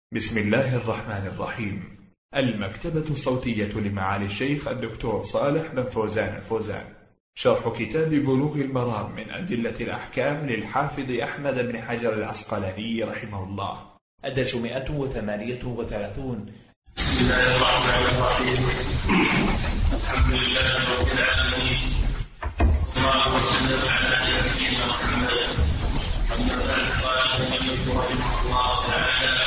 بسم الله الرحمن الرحيم. المكتبة الصوتية لمعالي الشيخ الدكتور صالح بن فوزان الفوزان، شرح كتاب بلوغ المرام من أدلة الأحكام للحافظ أحمد بن حجر العسقلاني رحمه الله، الدرس 138. بسم الله الرحمن الرحيم. الحمد لله رب العالمين، والصلاة والسلام على نبينا محمد. أما بعد، قال المؤلف رحمه الله تعالى: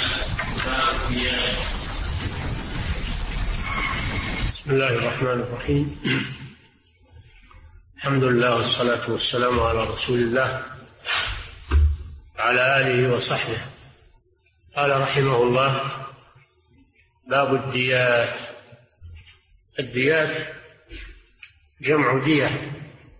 بسم الله الرحمن الرحيم. الحمد لله والصلاة والسلام على رسول الله وعلى آله وصحبه. قال رحمه الله: باب الديات. الديات جمع دية،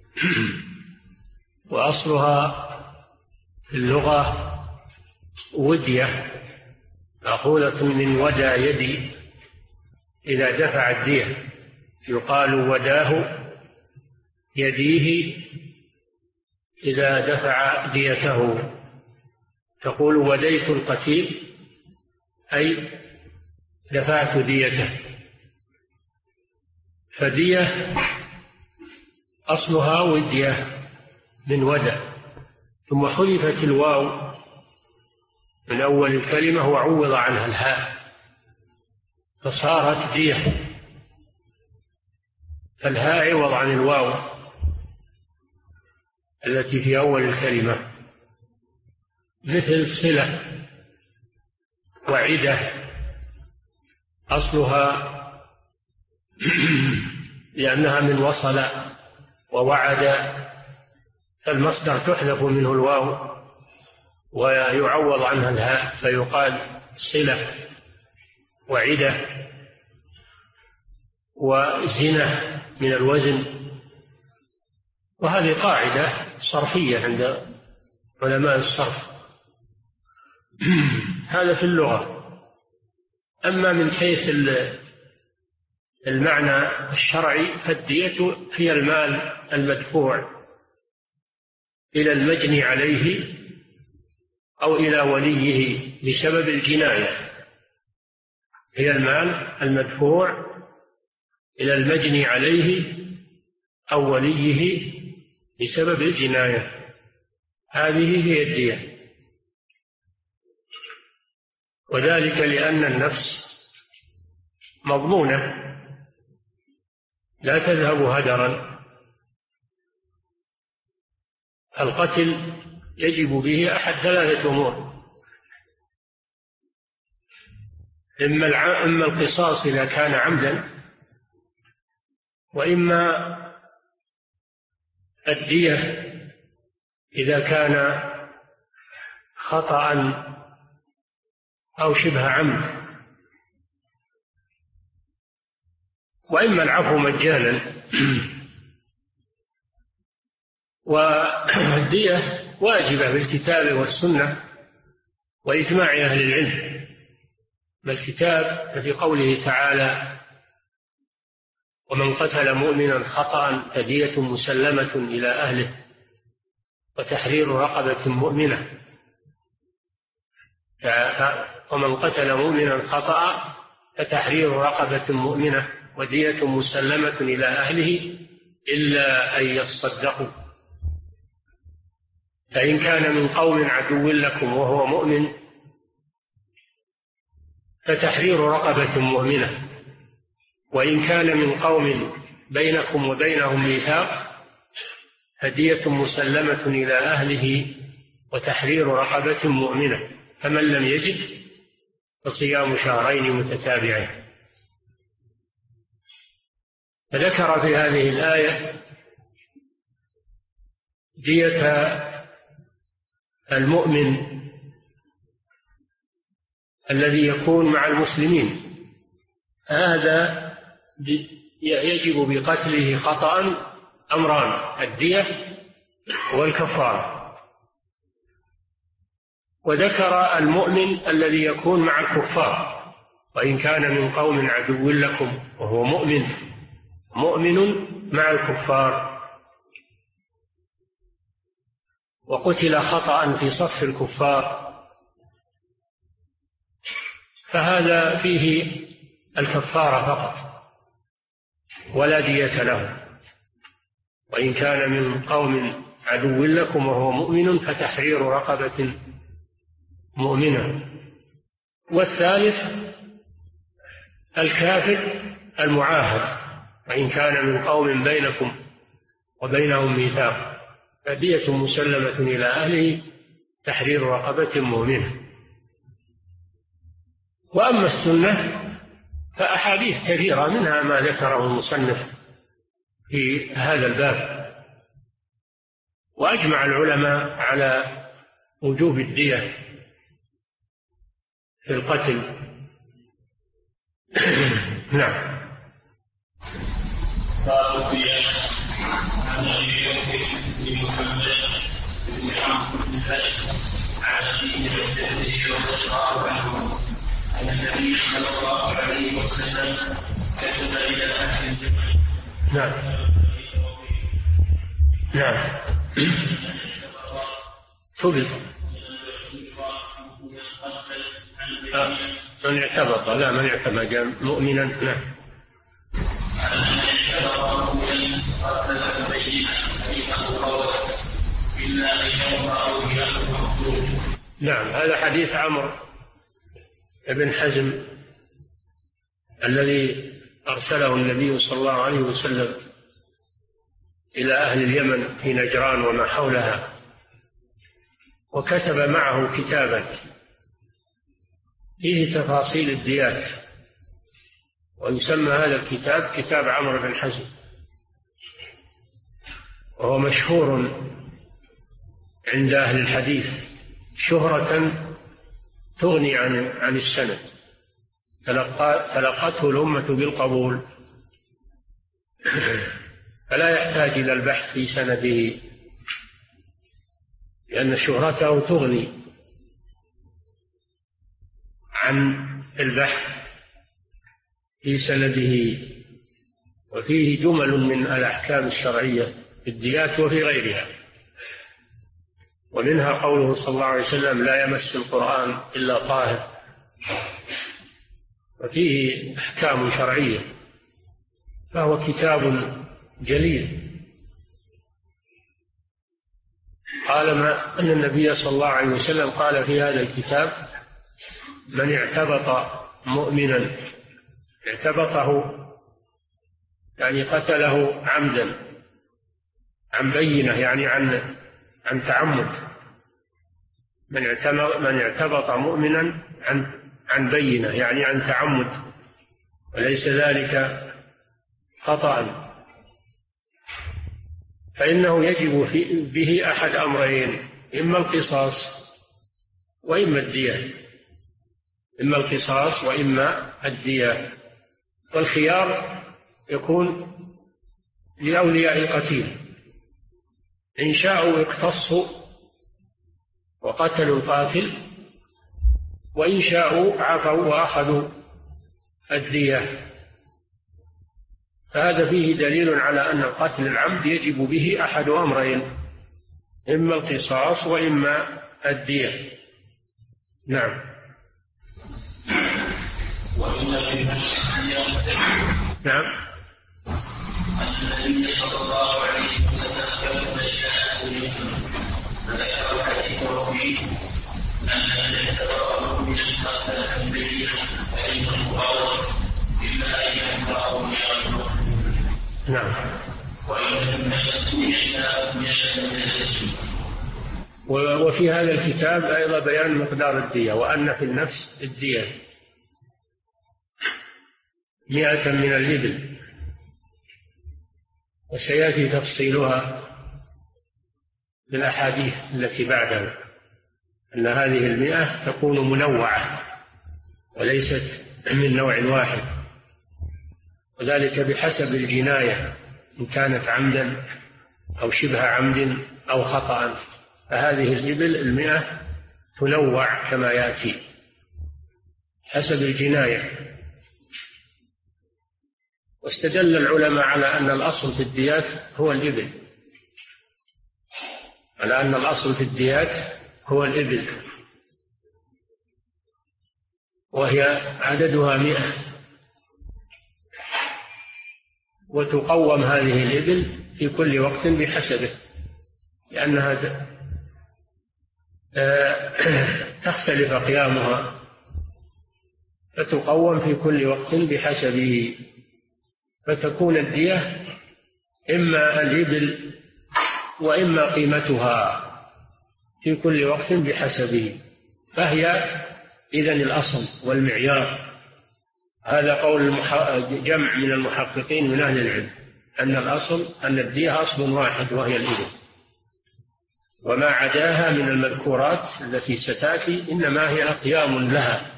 وأصلها في اللغة ودية، مأخوذة من ودى يدي، إذا دفع الدية يقال وداه يديه إذا دفع ديته. تقول وديت القتيل، أي دفعت ديته. فدية أصلها ودية من ودى، ثم حذفت الواو من أول الكلمة وعوض عنها الهاء فصارت دية، فالهاء عوض عن الواو التي في أول الكلمة، مثل صلة وعدة. أصلها لأنها من وصل ووعد، فالمصدر تحذف منه الواو ويعوض عنها الهاء فيقال صلة وعدة. وزنة من الوزن، وهذه قاعدة صرفية عند علماء الصرف. هذا في اللغة. أما من حيث المعنى الشرعي، فالدية هي المال المدفوع إلى المجني عليه أو إلى وليه بسبب الجناية. هي المال المدفوع إلى المجني عليه أو وليه بسبب الجناية، هذه هي الدية. وذلك لأن النفس مضمونة لا تذهب هدرا. القتل يجب به أحد ثلاثة أمور: إما القصاص إذا كان عمدا، وإما الدية إذا كان خطأ أو شبه عمد، وإما العفو مجانا. والدية واجبة بالكتاب والسنة وإجماع أهل العلم. بالكتاب ففي قوله تعالى: ومن قتل مؤمنا خطأ فدية مسلمة إلى أهله وتحرير رقبة مؤمنة. ومن قتل مؤمنا خطأ فتحرير رقبة مؤمنة ودية مسلمة إلى أهله إلا أن يصدقوا، فإن كان من قوم عدو لكم وهو مؤمن فتحرير رقبة مؤمنة، وإن كان من قوم بينكم وبينهم ميثاق فدية مسلمة إلى أهله وتحرير رقبة مؤمنة، فمن لم يجد فصيام شهرين متتابعين. فذكر في هذه الآية دية المؤمن الذي يكون مع المسلمين. هذا يجب بقتله خطأ أمران: الدية والكفارة. وذكر المؤمن الذي يكون مع الكفار، وإن كان من قوم عدو لكم وهو مؤمن مع الكفار. وقتل خطأ في صف الكفار فهذا فيه الكفارة فقط ولا دية له. وإن كان من قوم عدو لكم وهو مؤمن فتحرير رقبة مؤمنة. والثالث الكافر المعاهد، وإن كان من قوم بينكم وبينهم ميثاق فدية مسلمة إلى أهله تحرير رقبة مؤمنة. وأما السنة فأحاديث كثيرة منها ما ذكره المصنف في هذا الباب. وأجمع العلماء على وجوب الدية في القتل. نعم. قال عن ابي بن محمد بن عمرو بن هاشم عن ابيه وجده رضي الله عنه ان النبي صلى الله عليه وسلم كتب الى اهل الجبل. نعم. نعم. سبل من اعتبط، لا من اعتبط مؤمنا. نعم. نعم. هذا حديث عمرو بن حزم الذي أرسله النبي صلى الله عليه وسلم إلى أهل اليمن في نجران وما حولها، وكتب معه كتابا فيه تفاصيل الديات، ويسمى هذا الكتاب كتاب عمرو بن حزم، وهو مشهور عند أهل الحديث شهرة تغني عن السند، تلقته الأمة بالقبول فلا يحتاج إلى البحث في سنده، لأن شهرته تغني عن البحث في سنده. وفيه جمل من الأحكام الشرعية في الديات وفي غيرها، ومنها قوله صلى الله عليه وسلم لا يمس القرآن إلا طاهر، وفيه أحكام شرعية، فهو كتاب جليل. قال أن النبي صلى الله عليه وسلم قال في هذا الكتاب من اعتبط مؤمنا، اعتبطه يعني قتله عمدا عن بينة، يعني عن تعمد. من اعتبط مؤمنا عن بينة يعني عن تعمد، وليس ذلك خطأ، فإنه يجب به أحد أمرين: إما القصاص وإما الدية، إما القصاص وإما الدية. والخيار يكون لأولياء القتيل، إن شاءوا اقتصوا وقتلوا القاتل، وإن شاءوا عفوا وأخذوا الدية. فهذا فيه دليل على أن قتل العمد يجب به أحد أمرين: إما القصاص وإما الدية. نعم. نعم. النبي صلى الله عليه وسلم كتب إلى أهل فذكر الحديث فيه أن من اعتبره من القتل عن بينة فإنه غلط إلا أن يكفره بغيره. نعم. وإن الناس إلا من. وفي هذا الكتاب أيضا بيان مقدار الدية، وأن في النفس الدية 100 من الإبل، وسيأتي تفصيلها بالأحاديث التي بعدها، أن هذه 100 تكون منوعة وليست من نوع واحد، وذلك بحسب الجناية إن كانت عمدا أو شبه عمد أو خطأ. فهذه الإبل 100 تنوع كما يأتي حسب الجناية. واستدل العلماء على أن الأصل في الديات هو الإبل، على أن الأصل في الديات هو الإبل. وهي عددها 100، وتقوم هذه الإبل في كل وقت بحسبه، لأنها تختلف قيامها، فتقوم في كل وقت بحسبه، فتكون الدية إما الإبل وإما قيمتها في كل وقت بحسبه، فهي إذن الأصل والمعيار. هذا قول جمع من المحققين من أهل العلم، أن الأصل أن الدية أصل واحد وهي الإبل، وما عداها من المذكورات التي ستأتي إنما هي أقيام لها،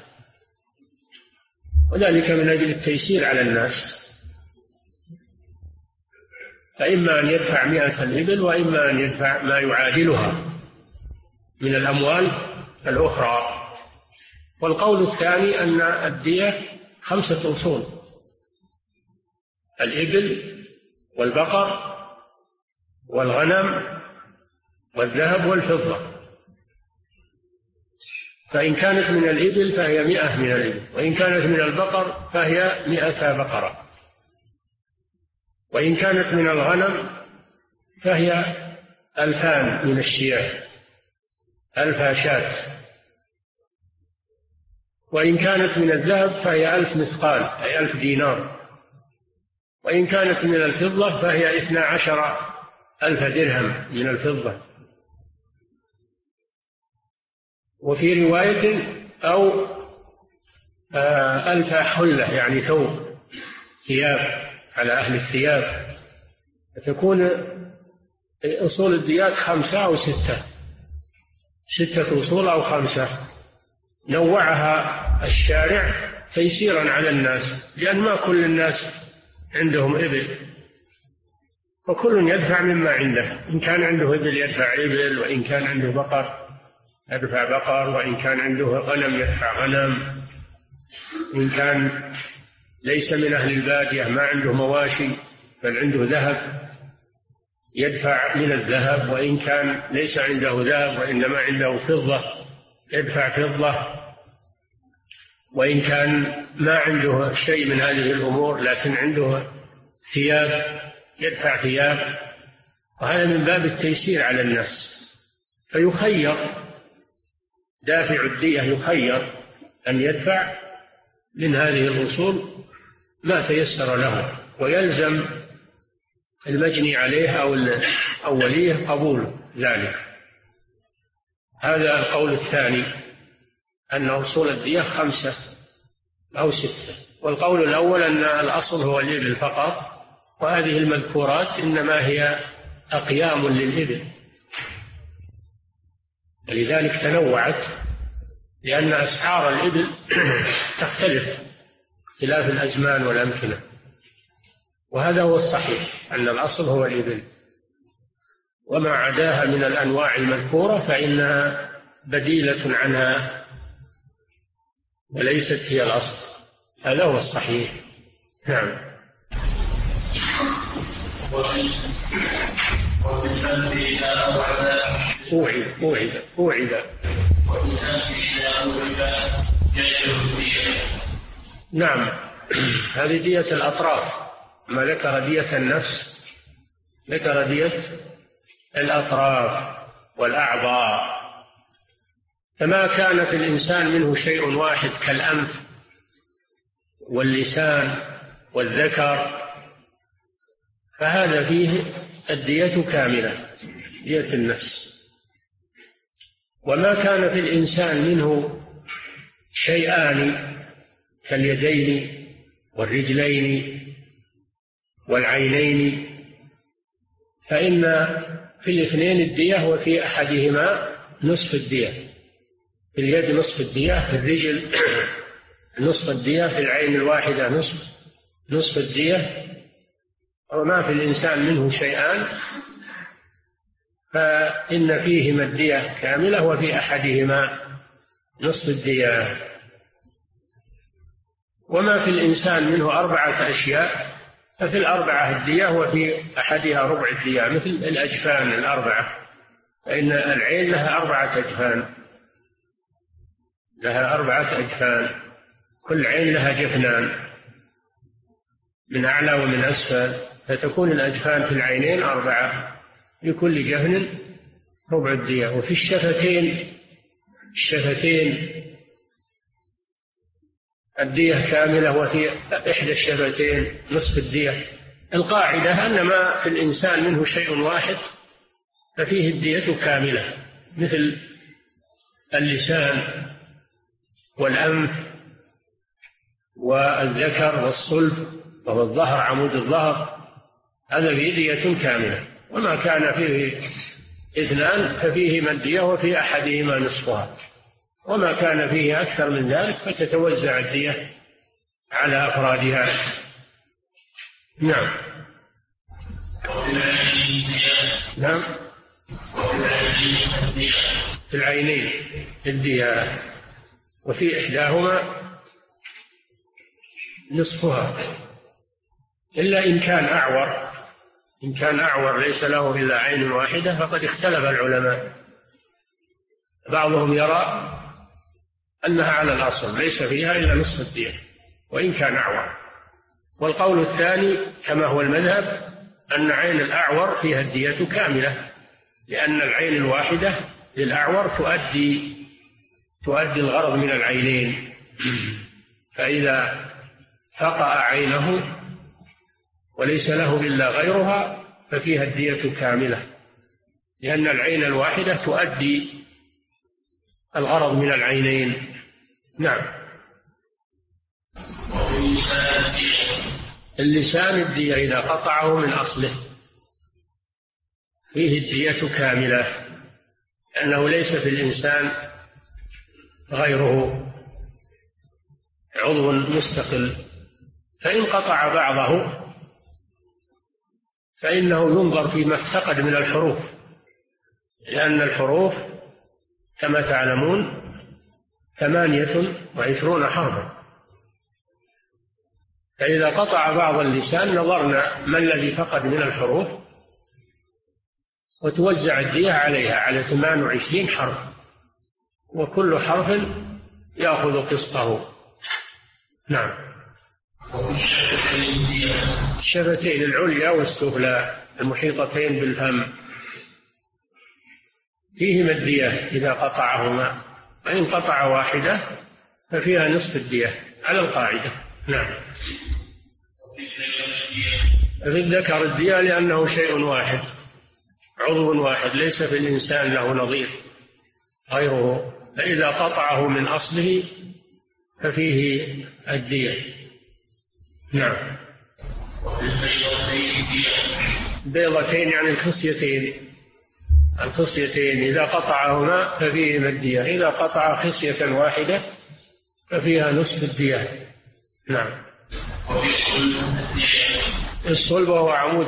وذلك من أجل التيسير على الناس، فإما أن يدفع 100 الإبل وإما أن يدفع ما يعادلها من الأموال الأخرى. والقول الثاني أن الدية 5 أصول: الإبل والبقر والغنم والذهب والفضة، فإن كانت من الإبل فهي 100 من الإبل، وإن كانت من البقر فهي 100 بقرة، وإن كانت من الغنم فهي 2000 من الشياه، 1000 شاة، وإن كانت من الذهب فهي 1000 مثقال أي 1000 دينار، وإن كانت من الفضة فهي 12,000 درهم من الفضة. وفي رواية أو 1000 حلة يعني ثوب، ثياب على أهل الثياب، فتكون أصول الديات 5 أو 6 أصول أو 5. نوعها الشارع تيسيرا على الناس، لأن ما كل الناس عندهم إبل، وكل يدفع مما عنده، إن كان عنده إبل يدفع إبل، وإن كان عنده بقر يدفع بقر، وإن كان عنده غنم يدفع غنم، إن كان ليس من أهل البادية ما عنده مواشي بل عنده ذهب يدفع من الذهب، وإن كان ليس عنده ذهب وإنما عنده فضة يدفع فضة، وإن كان ما عنده شيء من هذه الأمور لكن عنده ثياب يدفع ثياب. وهذا من باب التيسير على الناس، فيخير دافع الدية، يخير أن يدفع من هذه الأصول ما تيسر له، ويلزم المجني عليه أو الولي قبول ذلك. هذا القول الثاني، أن أصول الدية 5 أو 6. والقول الأول أن الأصل هو الإبل فقط، وهذه المذكورات إنما هي أقيام للإبل، ولذلك تنوعت، لأن أسعار الإبل تختلف اختلاف الأزمان والأمكنة، وهذا هو الصحيح أن الأصل هو الإبل، وما عداها من الأنواع المذكورة فإنها بديلة عنها وليست هي الأصل. هذا هو الصحيح. نعم. أوعد نعم، هذه دية الأطراف، ما ذكر دية النفس ذكر دية الأطراف والأعضاء. فما كان في الإنسان منه شيء واحد كالأنف واللسان والذكر فهذا فيه الدية كاملة، دية النفس. وما كان في الإنسان منه شيئان كاليدين والرجلين والعينين فإن في الاثنين الدية، وفي أحدهما نصف الدية. في اليد نصف الدية، في الرجل نصف الدية، في العين الواحدة نصف الدية. وما في الإنسان منه شيئان فإن فيهما الدية كاملة، وفي أحدهما نصف الدية. وما في الإنسان منه 4 أشياء ففي الأربعة الدية، وفي أحدها ربع الدية، مثل الأجفان 4، فإن العين لها 4 أجفان، لها 4 أجفان، كل عين لها جفنان من أعلى ومن أسفل، فتكون الأجفان في العينين 4، لكل جفن ربع الدية. وفي الشفتين الدية كاملة، وفي إحدى الشفتين نصف الدية. القاعدة أن ما في الإنسان منه شيء واحد ففيه الدية كاملة، مثل اللسان والأنف والذكر والصلب والظهر، عمود الظهر، هذا فيه دية كاملة. وما كان فيه 2 ففيهما الدية وفي أحدهما نصفها، وما كان فيه أكثر من ذلك فتتوزع الدية على أفرادها. نعم. نعم. في العينين الدية، وفي إحداهما نصفها، إلا إن كان أعور. إن كان أعور ليس له إلا عين واحدة فقد اختلف العلماء، بعضهم يرى أنها على الأصل ليس فيها إلا نصف الدية وإن كان أعور، والقول الثاني كما هو المذهب أن عين الأعور فيها الدية كاملة، لأن العين الواحدة للأعور تؤدي الغرض من العينين، فإذا فقأ عينه وليس له إلا غيرها ففيها الدية كاملة، لأن العين الواحدة تؤدي الغرض من العينين. نعم. اللسان الدية إذا قطعه من أصله فيه الدية كاملة، لأنه ليس في الإنسان غيره عضو مستقل، فإن قطع بعضه فإنه ينظر فيما افتقد من الحروف، لأن الحروف كما تعلمون 28 حرفا، فإذا قطع بعض اللسان نظرنا ما الذي فقد من الحروف وتوزع الدية عليها على 28 حرف، وكل حرف يأخذ قسطه. نعم. الشفتين العليا والسفلى المحيطتين بالفم فيهما الدية إذا قطعهما، وإن قطع واحدة ففيها نصف الدية على القاعدة. نعم. في الذكر الدية لأنه شيء واحد، عضو واحد، ليس في الإنسان له نظير غيره، فإذا قطعه من أصله ففيه الدية. نعم. بيضتين يعني الخصيتين إذا قطعهما ففيهما الدية، إذا قطع خصية واحدة ففيها نصف الدية. نعم. الصلب هو عمود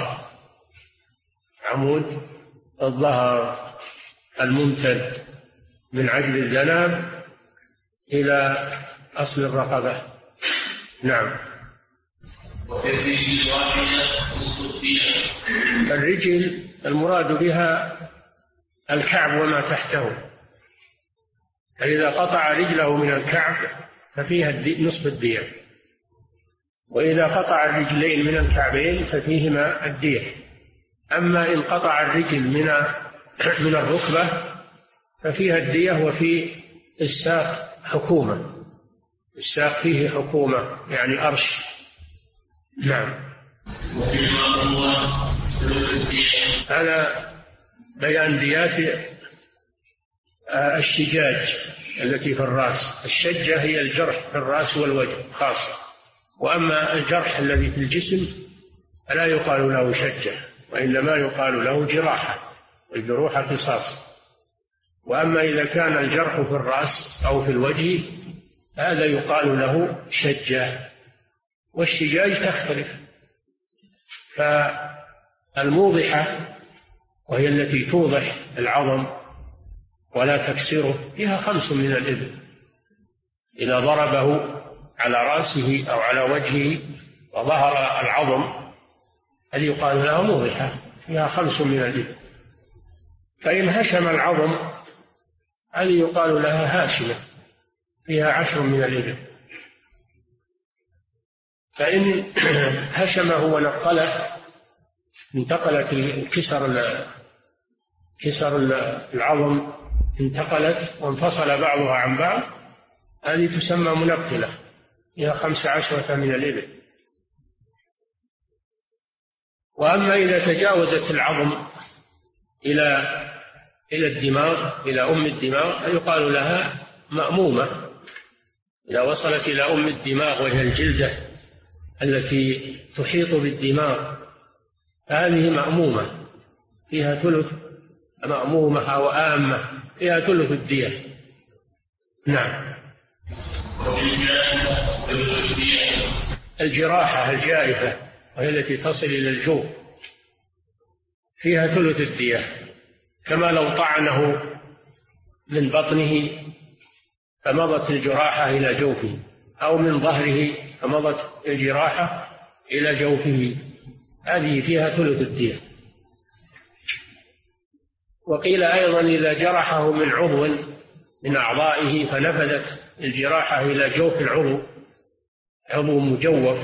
الظهر الممتد من عجل الجناب إلى أصل الرقبة. نعم. الرجل المراد بها الكعب وما تحته، فإذا قطع رجله من الكعب ففيها نصف الدية، وإذا قطع الرجلين من الكعبين ففيهما الدية. أما إن قطع الرجل من الركبة ففيها الدية، وفي الساق حكومة، الساق فيه حكومة يعني أرش. نعم. هذا بيان ديات الشجاج التي في الرأس. الشجة هي الجرح في الرأس والوجه خاصة، وأما الجرح الذي في الجسم فلا يقال له شجة، وإنما يقال له جراحة، والجروح قصاص. وأما إذا كان الجرح في الرأس أو في الوجه هذا يقال له شجة، والشجاج تختلف. فالموضحة وهي التي توضح العظم ولا تكسره فيها 5 من الإبل، إذا ضربه على رأسه أو على وجهه وظهر العظم هذه يقال لها موضحة فيها 5 من الإبل. فإن هشم العظم هذه يقال لها هاشمة فيها 10 من الإبل. فإن هشمه ونقله انتقلت كسر العظم انتقلت وانفصل بعضها عن بعض، هذه تسمى منقلة، هي 15 من الإبل. وأما إذا تجاوزت العظم إلى الدماغ، إلى أم الدماغ، يقال لها مأمومة. إذا وصلت إلى أم الدماغ وهي الجلدة التي تحيط بالدماغ، هذه مأمومة، فيها ثلث، مأمومة أو آمة، فيها ثلث الدية. نعم. الجراحة الجائفة وهي التي تصل إلى الجوف فيها ثلث الدية، كما لو طعنه من بطنه فمضت الجراحة إلى جوفه، أو من ظهره فمضت الجراحة إلى جوفه، هذه فيها ثلث الدية. وقيل أيضا إذا جرحه من عضو من أعضائه فنفذت الجراحة إلى جوف العضو، عضو مجوف،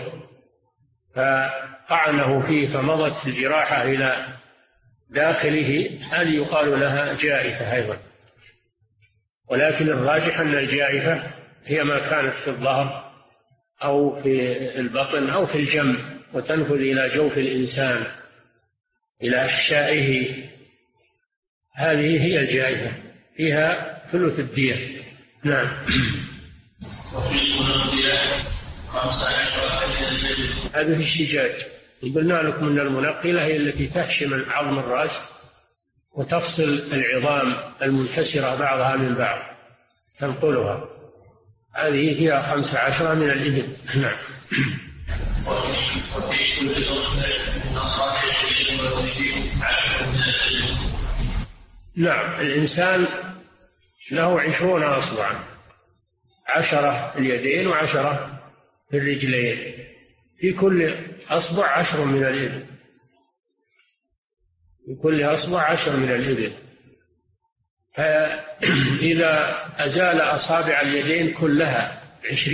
فطعنه فيه فمضت الجراحة إلى داخله، هذه يقال لها جائفة أيضا. ولكن الراجح أن الجائفة هي ما كانت في الظهر أو في البطن أو في الجنب وتنفذ إلى جوف الإنسان إلى أحشائه، هذه هي الجائفة، فيها ثلث الدية. نعم. هذه الشجاج قلنا لكم أن المنقلة هي التي تهشم عظم الرأس وتفصل العظام المنكسرة بعضها من بعض، تنقلها، هذه فيها 15 من الإبل. نعم. نعم. الإنسان له 20 أصبعا، 10 اليدين و10 في الرجلين، في كل أصبع 10 من الإبل، في كل أصبع 10 من الإبل. فإذا أزال أصابع اليدين كلها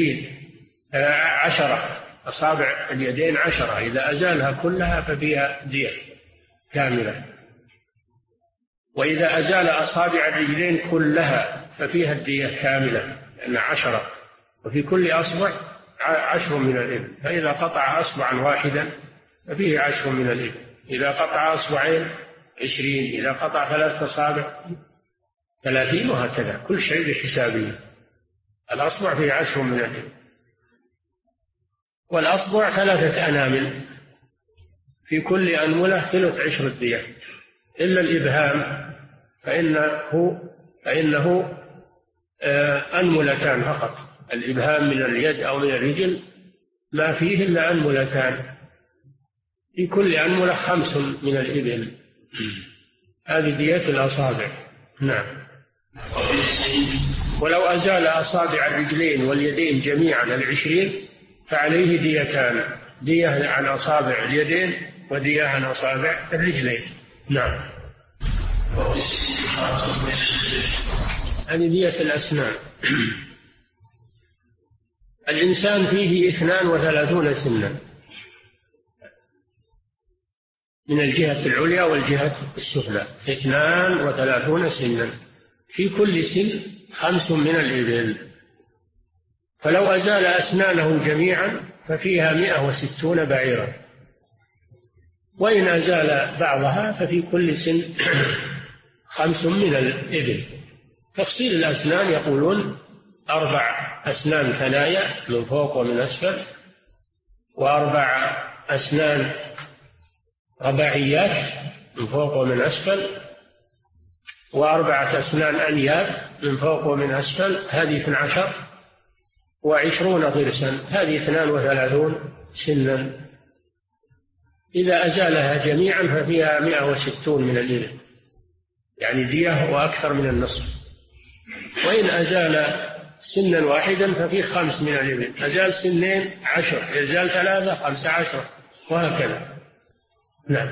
10 أصابع اليدين 10، إذا أزالها كلها ففيها دية كاملة. وإذا أزال أصابع الرجلين كلها ففيها الدية كاملة، لأن 10، وفي كل أصبع 10 من الإبل. فإذا قطع أصبعا واحدا ففيه 10 من الإبل، إذا قطع أصبعين 20، إذا قطع 3 أصابع 30، وهكذا كل شيء بحسابه. الأصبع فيه 10 من الإبل. والأصبع 3 أنامل، في كل أنملة ثلث 10 الدية، إلا الإبهام فإنه أنملتان فقط. الإبهام من اليد أو من الرجل ما فيه إلا أنملتان، في كل أنملة 5 من الإبل، هذه دية الأصابع. نعم. ولو أزال أصابع الرجلين واليدين جميعا 20 فعليه ديتان، دية عن أصابع اليدين ودية عن أصابع الرجلين. نعم. هذه دية الأسنان. الإنسان فيه 32 سنا، من الجهة العليا والجهة السفلى 32 سنا، في كل سن 5 من الإبل. فلو أزال أسنانه جميعا ففيها 160 بعيرا، وإن أزال بعضها ففي كل سن 5 من الإبل. تفصيل الأسنان يقولون 4 أسنان ثنايا من فوق ومن أسفل، و4 أسنان رباعيات من فوق ومن أسفل، و4 أسنان أنياب من فوق ومن أسفل، هذه 12، و20 ضرسا، هذه 32 سنا. إذا أزالها جميعا ففيها 160 من الإبل، يعني دية وأكثر من النصف. وإن أزال سنا واحدا ففيه 5 من الإبل، أزال 2 10، أزال 3 15، وهكذا. نعم.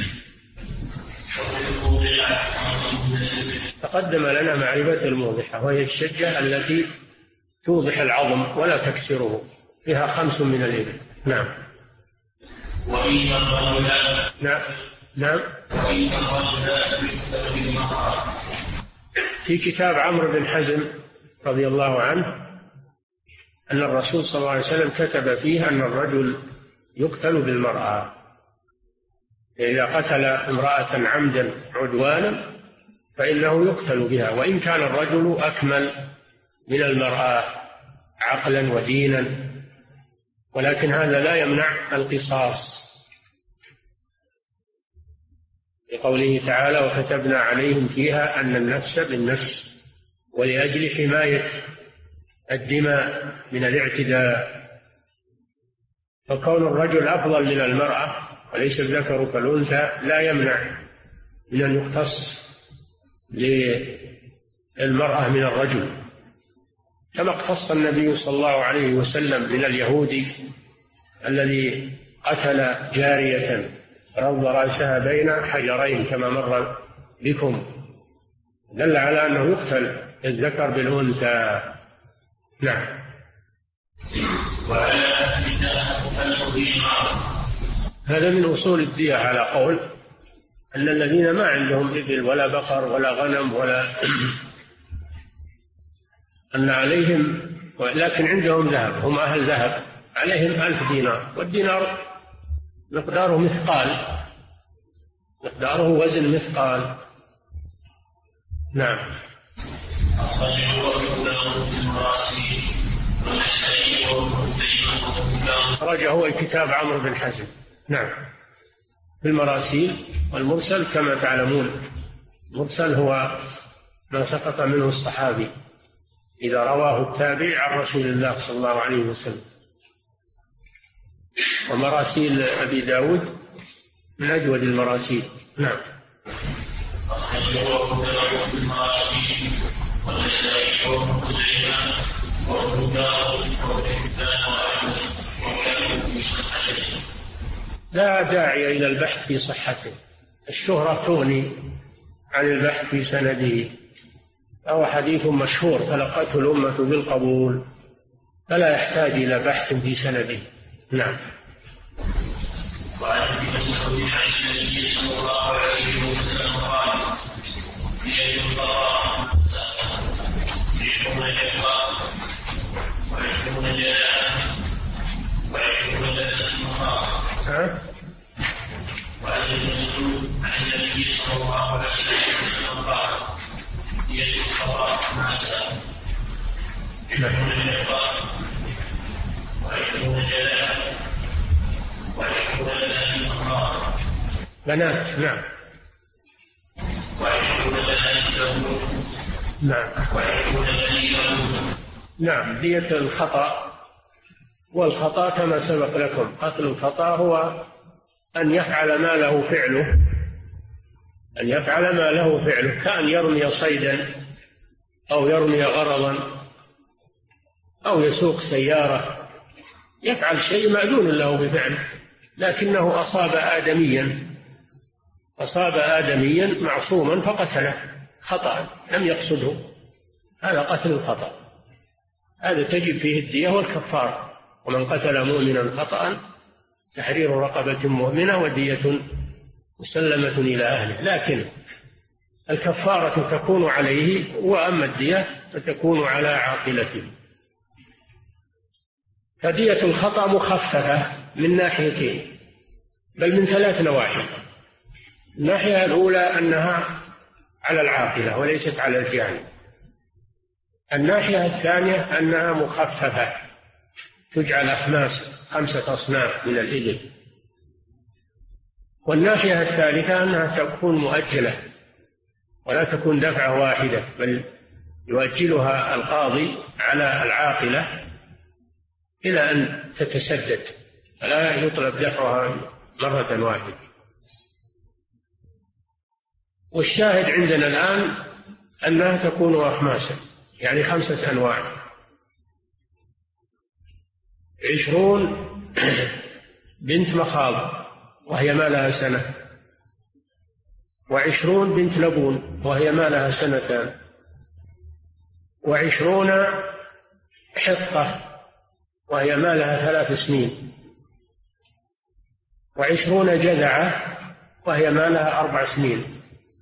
تقدم لنا معرفة الموضحة، وهي الشجة التي توضح العظم ولا تكسره. فيها 5 من الإبل. نعم. وإن الرجل نعم. وإن الرجل يكتب بالمرأة. في كتاب عمرو بن حزم رضي الله عنه أن الرسول صلى الله عليه وسلم كتب فيه أن الرجل يقتل بالمرأة، إذا قتل امرأة عمدا عدوانا فإنه يقتل بها، وإن كان الرجل أكمل من المرأة عقلا ودينا، ولكن هذا لا يمنع القصاص، لقوله تعالى: وكتبنا عليهم فيها أن النفس بالنفس، ولأجل حماية الدماء من الاعتداء. فكون الرجل أفضل من المرأة وليس الذكر كالأنثى لا يمنع من أن يقتص للمرأة من الرجل، كما اقتص النبي صلى الله عليه وسلم من اليهودي الذي قتل جارية رض رأسها بين حجرين كما مر بكم، دل على أنه يقتل الذكر بالأنثى. نعم. هذا من أصول الدية على قول أن الذين ما عندهم إبل ولا بقر ولا غنم ولا أن عليهم، لكن عندهم ذهب، هم أهل ذهب، عليهم 1000 دينار، والدينار مقداره مثقال، مقداره وزن مثقال. نعم. أخرجه هو الكتاب عمرو بن حزم. نعم. في المراسيل، والمرسل كما تعلمون المرسل هو ما سقط منه الصحابي إذا رواه التابع عن رسول الله صلى الله عليه وسلم. ومراسيل أبي داود من أجود المراسيل. نعم. لا داعي إلى البحث في صحته، الشهرة تغني عن البحث في سنده، أو حديث مشهور تلقته الأمة بالقبول فلا يحتاج إلى بحث في سنده. نعم. وعن ابن مسعود عن النبي صلى الله عليه وسلم قال: يد القضاء يحكم الإحقاق ويحكم الجلاء ويحكم لذة المخاض. وعن ابن مسعود عن النبي صلى الله عليه وسلم قال: يد القضاء ما سأل يحكم الإحقاق ويحكم الجلاء ويحكم لذة المخاض. بنات. نعم. ويحكم لذة نعم. ويحكم لذة. نعم. دية الخطأ، والخطأ كما سبق لكم قتل الخطأ هو أن يفعل ما له فعله، أن يفعل ما له فعله، كأن يرمي صيدا أو يرمي غرضا أو يسوق سيارة، يفعل شيء مأذون له بفعله، لكنه أصاب آدميا معصوما فقتله خطأ لم يقصده، هذا قتل الخطأ، هذا تجب فيه الدية والكفارة. ومن قتل مؤمنا خطأ تحرير رقبة مؤمنة ودية مسلمة إلى أهله، لكن الكفارة تكون عليه، وأما الدية فتكون على عاقلته. فدية الخطأ مخففة من ناحيتين، بل من 3 نواحي. الناحية الأولى أنها على العاقلة وليست على الجاني. الناحية الثانية أنها مخففة، تجعل 5 أصناف من الإبل. والناحية الثالثة أنها تكون مؤجلة ولا تكون دفعة واحدة، بل يؤجلها القاضي على العاقلة إلى أن تتسدد، فلا يطلب دفعها مرة واحدة. والشاهد عندنا الآن أنها تكون أخماسا، يعني 5 أنواع: 20 بنت مخاض وهي ما لها سنة، 20 بنت لبون وهي ما لها 2 سنة، 20 حقة وهي ما لها 3 سنين، 20 جذعة وهي ما لها 4 سنين،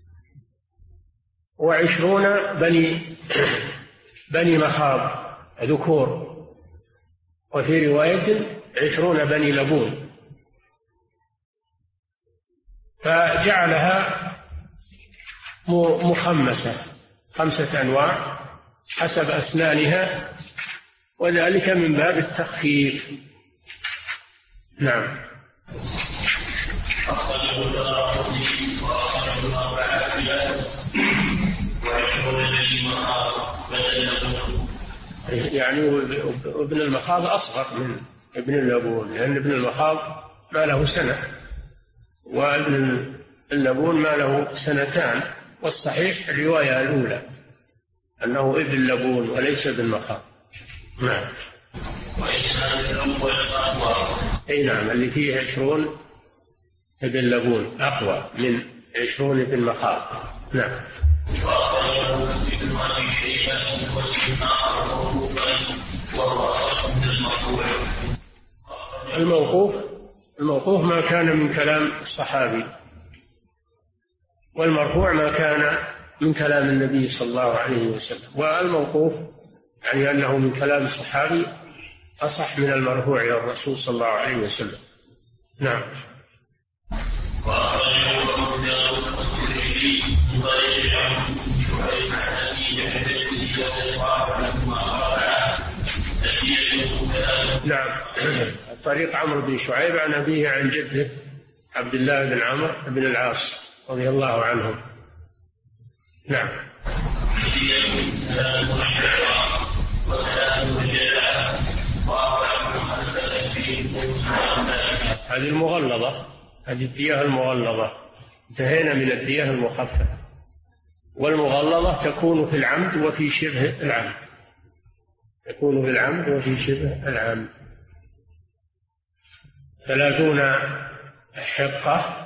20 بني مخاض ذكور، وفي رواية 20 بني لبون. فجعلها مخمسة، 5 أنواع حسب أسنانها، وذلك من باب التخفيف. نعم. يعني ابن المخاض أصغر من ابن اللبون، لأن ابن المخاض ما له 1 سنة، وابن اللبون ما له 2 سنين، والصحيح الرواية الأولى أنه ابن اللبون وليس ابن مخاض. نعم. أي نعم، اللي فيه 20 ابن لبون أقوى من 20 ابن مخاض. نعم. الموقوف ما كان من كلام الصحابي، والمرفوع ما كان من كلام النبي صلى الله عليه وسلم. والموقوف يعني أنه من كلام الصحابي أصح من المرفوع إلى الرسول صلى الله عليه وسلم. نعم. نعم. الطريق عمرو بن شعيب عن أبيه عن جده عبد الله بن عمرو بن العاص رضي الله عنهم. نعم. هذه المغلظة، هذه الدية المغلظة. انتهينا من الدية المخففة، والمغلظة تكون في العمد وفي شبه العمد، تكون في العمد وفي شبه العمد. 30 حقة،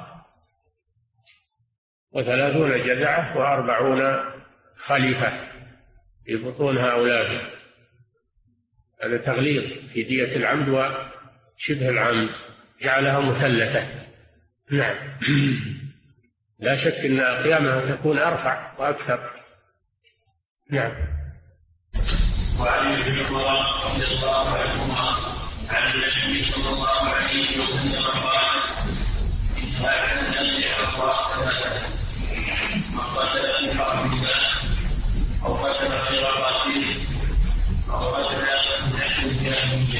30 جذعة، 40 خليفة في بطون هؤلاء. هذا تغليظ في دية العمد وشبه العمد، جعلها مثلثة. نعم. لا شك أن قيامها تكون أرفع وأكثر. نعم. وعن ابن عمر رضي الله عنهما عن النبي صلى الله عليه وسلم قال: إن هذا الناس أقوى ثلاثة: من قتل في حرب الله، أو قتل غير قاتل، أو قتل نحو الجاهلية.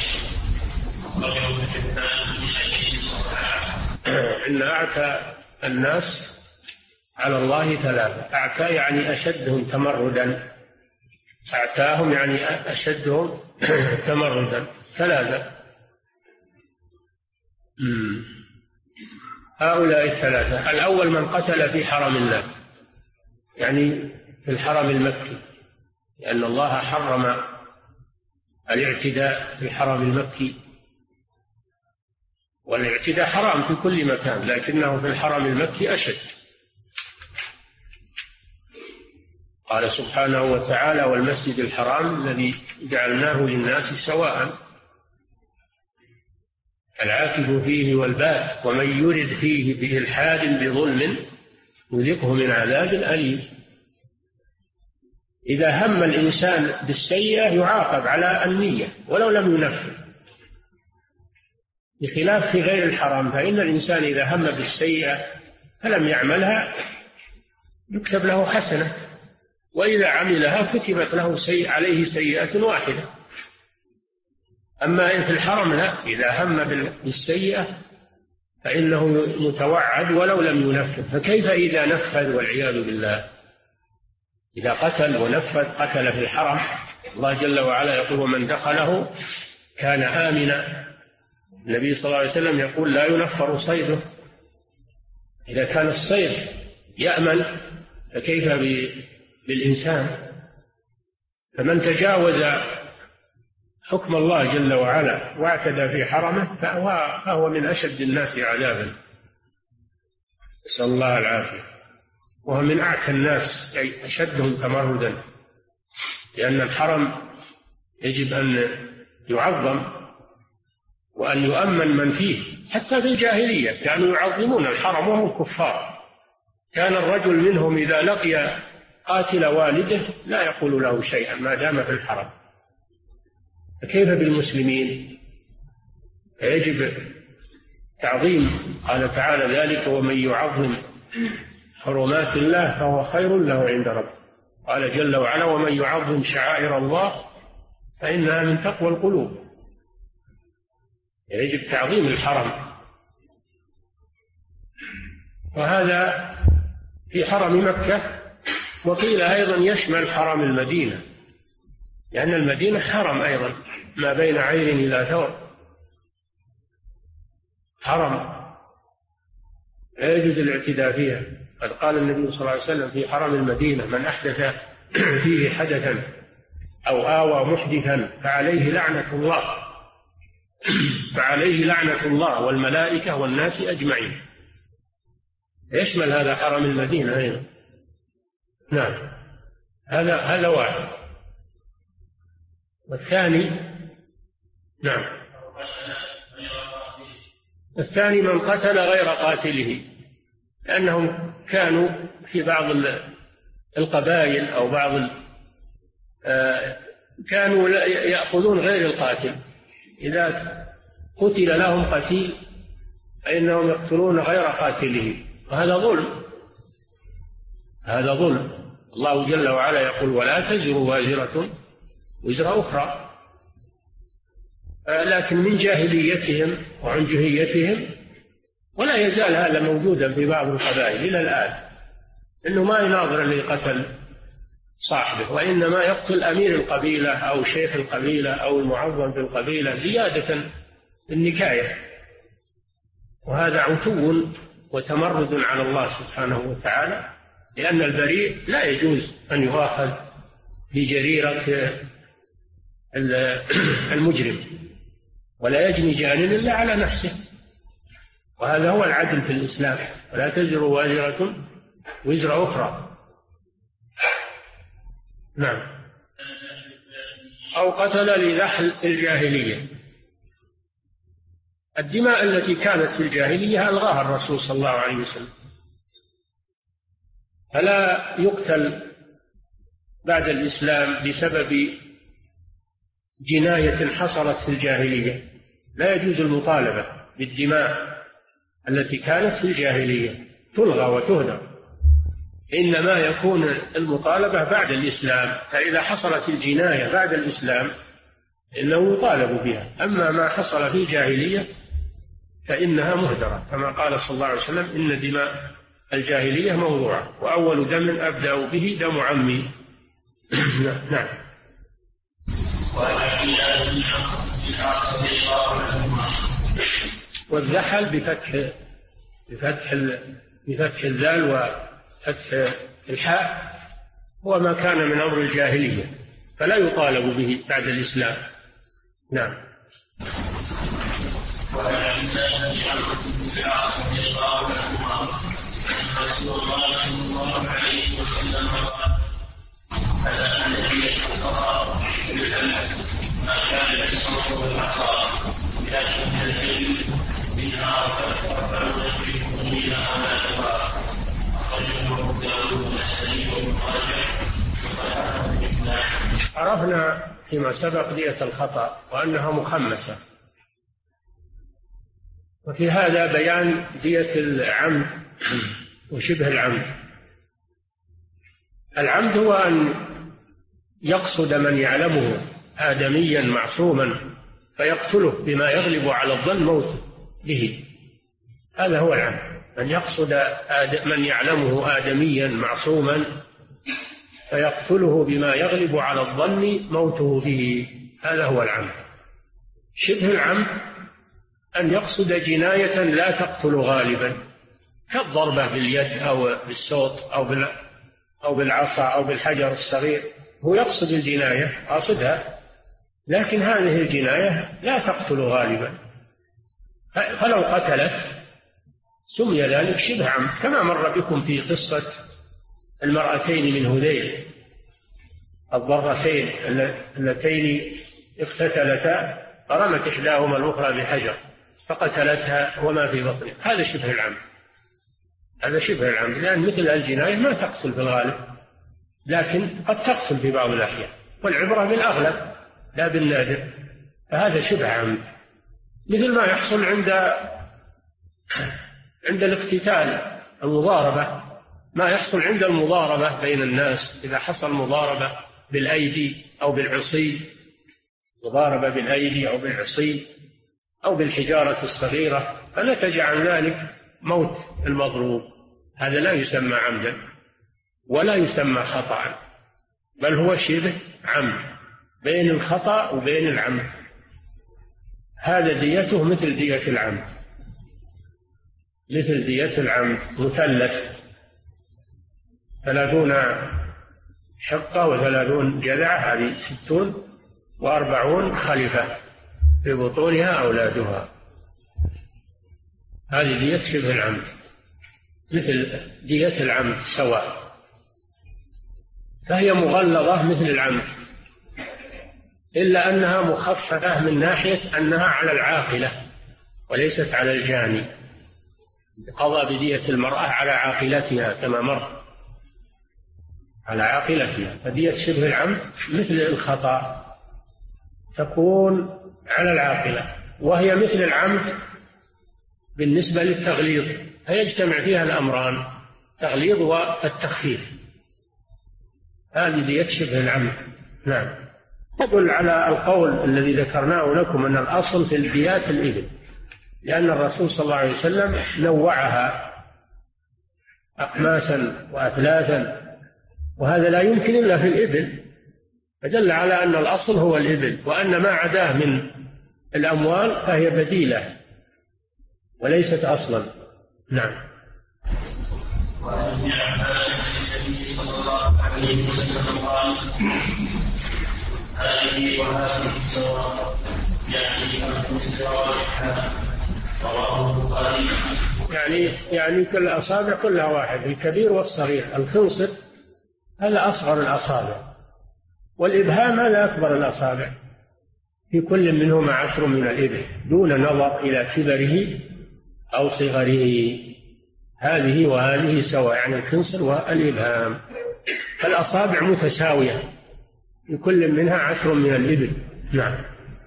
إن أعتى الناس على الله 3. أعتى يعني أشدهم تمردا، أعتاهم يعني أشدهم تمردا. 3 هؤلاء 3: الأول من قتل في حرم الله، يعني في الحرم المكي، لأن الله حرم الاعتداء في الحرم المكي، والاعتداء حرام في كل مكان، لكنه في الحرم المكي أشد. قال سبحانه وتعالى: والمسجد الحرام الذي جعلناه للناس سواء العاكف فيه والباد ومن يرد فيه بإلحاد بظلم يذقه من عذاب أليم. إذا هم الإنسان بالسيئة يعاقب على النية ولو لم ينفذ، بخلاف في غير الحرام، فإن الإنسان إذا هم بالسيئة فلم يعملها يكتب له حسنة، وإذا عملها كتبت له عليه سيئة واحدة. أما إن في الحرم لا، إذا هم بالسيئة فإنه متوعد ولو لم ينفذ. فكيف إذا نفذ والعياذ بالله؟ إذا قتل ونفذ، قتل في الحرم، الله جل وعلا يقول: ومن دخله كان آمنا. النبي صلى الله عليه وسلم يقول: لا ينفر صيده. إذا كان الصيد يأمن فكيف بالإنسان؟ فمن تجاوز حكم الله جل وعلا واعتدى في حرمه فهو من أشد الناس عذابا، نسأل الله العافية. وهو من أعتى الناس، أي أشدهم تمردا، لأن الحرم يجب أن يعظم وأن يؤمن من فيه. حتى في الجاهلية كانوا يعظمون الحرم وهم كفار، كان الرجل منهم إذا لقي قاتل والده لا يقول له شيئا ما دام في الحرم. فكيف بالمسلمين؟ يجب تعظيم. قال تعالى: ذلك ومن يعظم حرمات الله فهو خير له عند ربه. قال جل وعلا: ومن يعظم شعائر الله فإنها من تقوى القلوب. يجب تعظيم الحرم، وهذا في حرم مكة، وقيل أيضا يشمل حرم المدينة، لأن المدينة حرم أيضا، ما بين عير إلى ثور حرم لا يجوز الاعتداء فيها. قد قال النبي صلى الله عليه وسلم في حرم المدينة: من أحدث فيه حدثا أو آوى محدثا فعليه لعنة الله، فعليه لعنة الله والملائكة والناس أجمعين. يشمل هذا حرم المدينة أيضا. نعم، هذا واحد. والثاني، نعم، الثاني من قتل غير قاتله، لأنهم كانوا في بعض القبائل أو كانوا يأخذون غير القاتل، إذا قتل لهم قتيل فإنهم يقتلون غير قاتله، وهذا ظلم. هذا ظلم. الله جل وعلا يقول: ولا تزر وازرة وزر أخرى. لكن من جاهليتهم وعنجهيتهم، ولا يزال هذا موجودا في بعض القبائل إلى الآن، إنه ما يناظر اللي قتل صاحبه، وإنما يقتل أمير القبيلة أو شيخ القبيلة أو المعظم في القبيلة زيادة النكاية. وهذا عتو وتمرد على الله سبحانه وتعالى، لأن البريء لا يجوز أن يؤاخذ بجريرة المجرم، ولا يجني جان إلا على نفسه. وهذا هو العدل في الإسلام: ولا تزر وازرة وزر أخرى. نعم. أو قتل لنحل الجاهلية. الدماء التي كانت في الجاهلية ألغاها الرسول صلى الله عليه وسلم، فلا يقتل بعد الإسلام بسبب جناية حصلت في الجاهلية. لا يجوز المطالبة بالدماء التي كانت في الجاهلية، تلغى وتهدر. إنما يكون المطالبة بعد الإسلام، فإذا حصلت الجناية بعد الإسلام إنه يطالب بها. أما ما حصل في الجاهلية فإنها مهدرة، كما قال صلى الله عليه وسلم: إن دماء الجاهلية موضوعة، وأول دم أبدأ به دم عمي. نعم. والذحل بفتح الذال وفتح الحاء هو ما كان من أمر الجاهلية، فلا يطالب به بعد الإسلام. نعم. رسول الله صلى الله عليه وسلم على أن الفقراء ما كان يسمعه العصا لكن العلم منها فرفعون في أمانها أخرجه أبو داود والنسائي وابن ماجه. عرفنا فيما سبق دية الخطأ وأنها مخمسة، وفي هذا بيان دية العمد وشبه العمد. العمد هو أن يقصد من يعلمه آدميا معصوما فيقتله بما يغلب على الظن موته به، هذا هو العمد. أن يقصد من يعلمه آدميا معصوما فيقتله بما يغلب على الظن موته به، هذا هو العمد. شبه العمد أن يقصد جناية لا تقتل غالبا، كالضربة باليد أو بالصوت أو بالعصا أو بالحجر الصغير، هو يقصد الجناية قاصدها، لكن هذه الجناية لا تقتل غالبا، فلو قتلت سمي ذلك شبه عمد، كما مر بكم في قصة المرأتين من هذيل الضرتين اللتين اقتتلتا فرمت إحداهما الأخرى بحجر فقتلتها وما في بطنها، هذا شبه العمد، هذا شبه العمد، لأن مثل الجناية ما تقتل في الغالب، لكن قد تقتل في بعض الأحيان، والعبرة بالأغلب لا بالنادر، فهذا شبه عمد. مثل ما يحصل عند الاقتتال، المضاربة، ما يحصل عند المضاربة بين الناس، إذا حصل مضاربة بالأيدي أو بالعصي، مضاربة بالأيدي أو بالعصي أو بالحجارة الصغيرة، فنتج عن ذلك موت المضروب، هذا لا يسمى عمدا ولا يسمى خطأ، بل هو شبه عمد بين الخطأ وبين العمد، هذا ديته مثل دية العمد، مثل دية العمد، مثلث 30 شقة و30 جذعة، هذه 60 و40 خلفة في بطونها أولادها، هذه دية شبه العمد مثل دية العمد سواء، فهي مغلظة مثل العمد، إلا أنها مخففة من ناحية أنها على العاقلة وليست على الجاني، قضى بدية المرأة على عاقلتها كما مر، على عاقلتها، فدية شبه العمد مثل الخطأ تكون على العاقلة، وهي مثل العمد بالنسبة للتغليظ، فيجتمع فيها الأمران، التغليظ والتخفيف، هذه دية شبه العمد. نعم. تدل على القول الذي ذكرناه لكم أن الأصل في الديات الإبل، لأن الرسول صلى الله عليه وسلم نوعها أقماسا وأثلاثا، وهذا لا يمكن إلا في الإبل، فدل على أن الأصل هو الإبل، وأن ما عداه من الأموال فهي بديلة وليست أصلا. نعم. وعن ابن عباس النبي صلى الله عليه وسلم قال: هذه وهذه سواء، يعني أنتم سواء، رواه البخاري. يعني كل الأصابع كلها واحد، الكبير والصغير، الخنصر هذا أصغر الأصابع، والإبهام هذا أكبر الأصابع، في كل منهما 10 من الإبل دون نظر إلى كبره أو صغره، هذه وهذه سواء، يعني الخنصر والإبهام، فالأصابع متساوية في كل منها 10 من الإبل. نعم.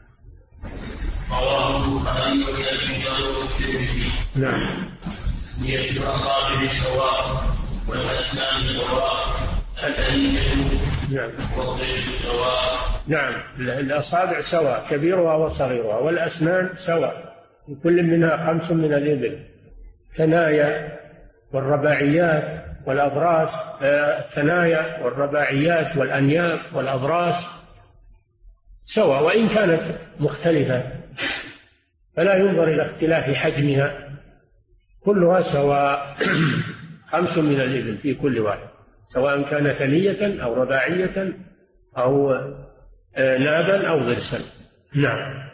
رواه البخاري والترمذي. نعم. هي الأصابع سواء والأسنان سواء، الأنية والضيف سواء. نعم، الأصابع سواء كبيرها وصغيرها، والأسنان سواء في كل منها 5 من الإبل، ثنايا والرباعيات والأضراس، الثنايا والرباعيات والأنياب والأضراس سواء، وإن كانت مختلفة فلا ينظر إلى اختلاف حجمها، كلها سواء 5 من الإبل في كل واحد، سواء كان ثنية أو رباعية أو نابا أو ضرسا. نعم.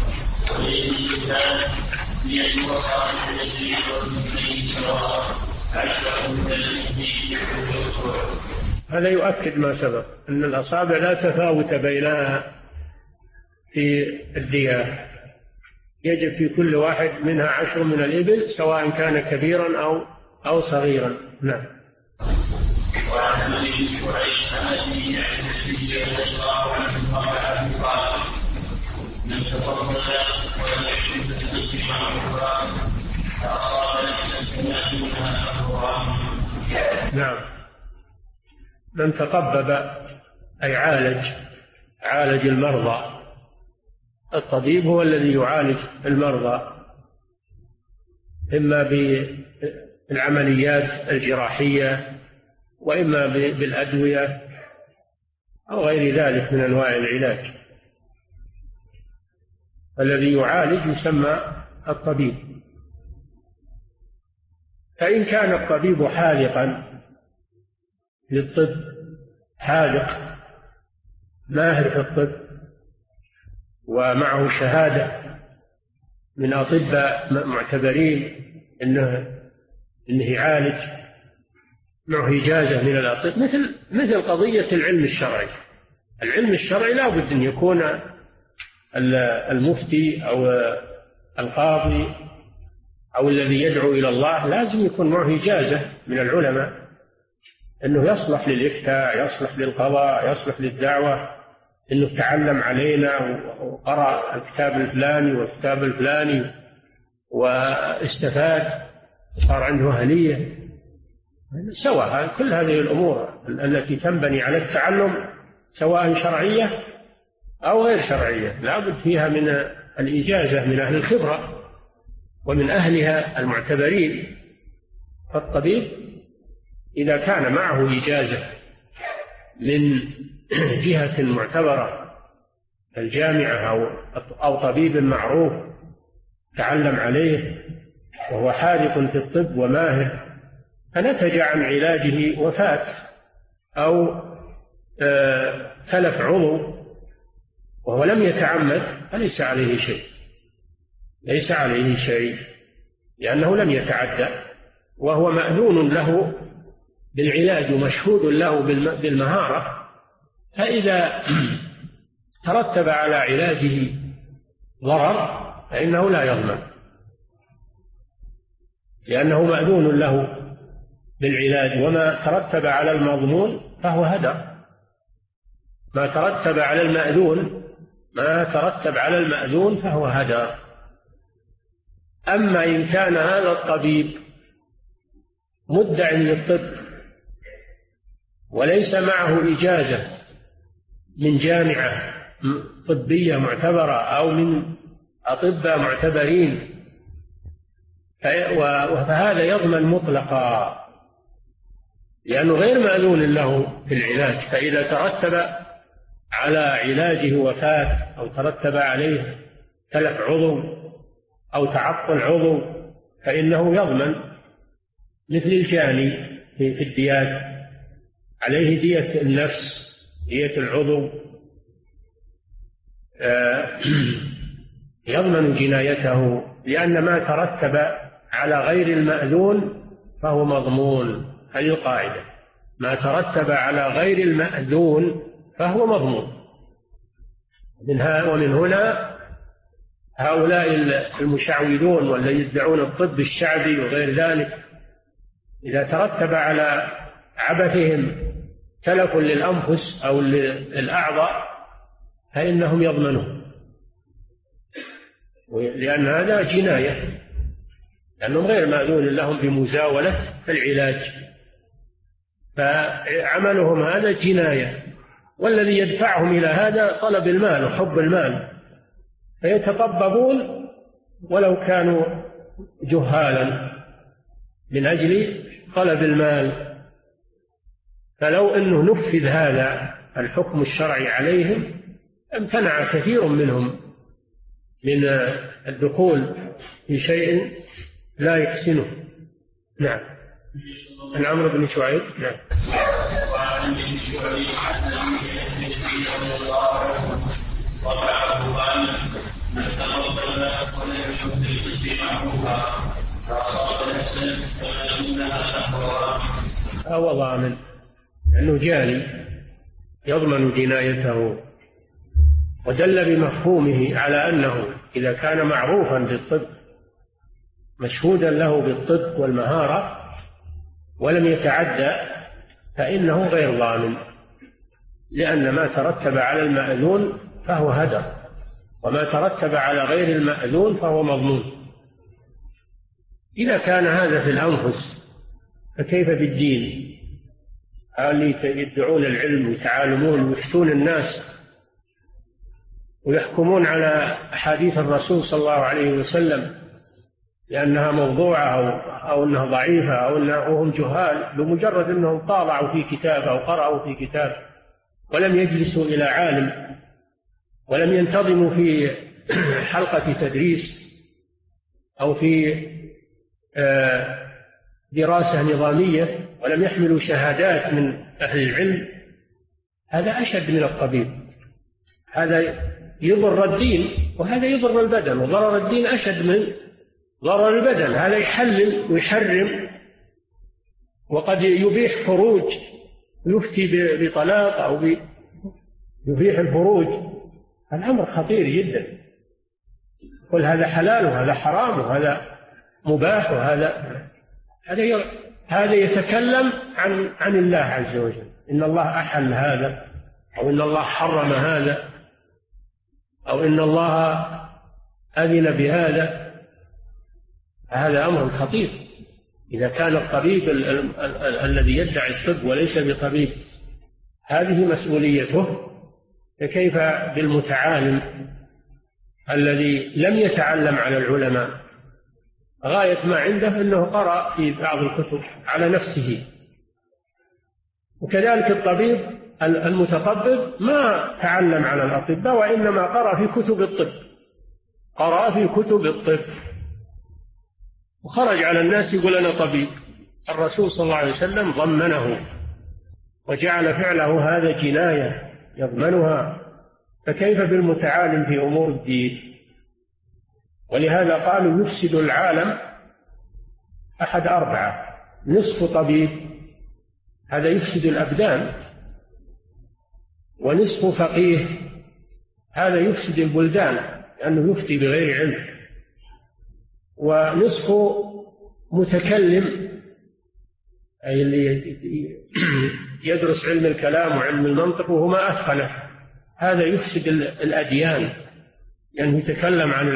هذا يؤكد ما سبق أن الأصابع لا تفاوت بينها في الدية، يجب في كل واحد منها 10 من الإبل سواء كان كبيرا أو صغيرا. نعم. وعن ابي شعيب عن ابي عن النبي صلى الله عليه وسلم قال: من تفضل ولم يحسن بالنصر مع القران فاصاب نفسا منها القران. نعم. من تطبب أي عالج المرضى، الطبيب هو الذي يعالج المرضى، إما بالعمليات الجراحية وإما بالأدوية أو غير ذلك من أنواع العلاج، الذي يعالج يسمى الطبيب. فإن كان الطبيب حاذقا للطب، حاذق ماهر في الطب ومعه شهادة من أطباء معتبرين إنه يعالج، معه إجازة من الأطباء، مثل قضية العلم الشرعي. العلم الشرعي لا بد أن يكون المفتي أو القاضي أو الذي يدعو إلى الله لازم يكون معه إجازة من العلماء أنه يصلح للإفتاء، يصلح للقضاء، يصلح للدعوة، أنه تعلم علينا وقرأ الكتاب الفلاني والكتاب الفلاني واستفاد، صار عنده أهلية. سواء كل هذه الأمور التي تنبني على التعلم سواء شرعية أو غير شرعية لا بد فيها من الإجازة من أهل الخبرة ومن أهلها المعتبرين. فالطبيب إذا كان معه إجازة من جهة معتبرة الجامعة أو طبيب معروف تعلم عليه وهو حاذق في الطب وماهر، فنتج عن علاجه وفاة أو تلف عضو وهو لم يتعمد، فليس عليه شيء، ليس عليه شيء، لأنه لم يتعدى وهو مأذون له بالعلاج ومشهود له بالمهارة. فإذا ترتب على علاجه ضرر فإنه لا يضمن، لأنه مأذون له بالعلاج. وما ترتب على المضمون فهو هدر. ما ترتب على المأذون فهو هدر. أما إن كان هذا الطبيب مدعي للطب وليس معه إجازة من جامعة طبية معتبرة أو من أطباء معتبرين فهذا يضمن مطلقا، لأنه غير مأذون له في العلاج. فإذا ترتب على علاجه وفاة أو ترتب عليه تلف عضو أو تعطل عضو فإنه يضمن مثل الجاني في الديات، عليه دية النفس، دية العضو، يضمن جنايته، لأن ما ترتب على غير المأذون فهو مضمون. هذه القاعدة، ما ترتب على غير المأذون فهو مضمون. ومن هنا هؤلاء المشعوذون والذين يدعون الطب الشعبي وغير ذلك إذا ترتب على عبثهم تلف للأنفس أو للأعضاء فإنهم يضمنون، لأن هذا جناية، لأنهم غير مأذون لهم بمزاولة العلاج، فعملهم هذا جناية. والذي يدفعهم إلى هذا طلب المال وحب المال، فيتطببون ولو كانوا جهالا من أجل طلب المال. فلو أنه نفذ هذا الحكم الشرعي عليهم امتنع كثير منهم من الدخول في شيء لا يحسنه. نعم. عن عمرو بن شعيب. نعم. وعن ابن شعيب رضي الله عنه رفعه قال من توضأ ولم يحدث معروفا فأصاب نفسا فإنها أخبار. هو ضامن لأنه جاني يضمن جنايته، ودل بمفهومه على أنه إذا كان معروفا بالطب مشهودا له بالطب والمهارة ولم يتعدى فإنه غير ضامن، لأن ما ترتب على المأذون فهو هدر، وما ترتب على غير المأذون فهو مضمون. إذا كان هذا في الأنفس فكيف بالدين؟ اللي يدعون العلم ويتعالمون ويفتون الناس ويحكمون على أحاديث الرسول صلى الله عليه وسلم لأنها موضوعة أو أنها ضعيفة أو أنهم جهال بمجرد أنهم طالعوا في كتاب أو قرأوا في كتاب ولم يجلسوا إلى عالم ولم ينتظموا في حلقة تدريس أو في دراسة نظامية ولم يحملوا شهادات من أهل العلم. هذا أشد من الطبيب، هذا يضر الدين وهذا يضر البدن، وضرر الدين أشد من ضرر البدن. هذا يحلل ويحرم وقد يبيح فروج، يفتي بطلاق أو يبيح الفروج، الأمر خطير جدا. قل هذا حلال وهذا حرام وهذا مباح هذا يتكلم عن الله عز وجل، إن الله أحل هذا، أو إن الله حرم هذا، أو إن الله أذن بهذا. هذا أمر خطير. إذا كان الطبيب الذي يدعي الطب وليس بطبيب هذه مسؤوليته، فكيف بالمتعالم الذي لم يتعلم على العلماء، غاية ما عنده أنه قرأ في بعض الكتب على نفسه. وكذلك الطبيب المتطبب ما تعلم على الأطباء، وإنما قرأ في كتب الطب، وخرج على الناس يقول أنا طبيب. الرسول صلى الله عليه وسلم ضمنه وجعل فعله هذا جناية يضمنها، فكيف بالمتعالم في أمور الدين؟ ولهذا قالوا يفسد العالم أحد أربعة: نصف طبيب هذا يفسد الأبدان، ونصف فقيه هذا يفسد البلدان لأنه يفتي بغير علم، ونصف متكلم أي اللي يدرس علم الكلام وعلم المنطق وهو ما أتقنه، هذا يفسد الأديان لأنه يتكلم عن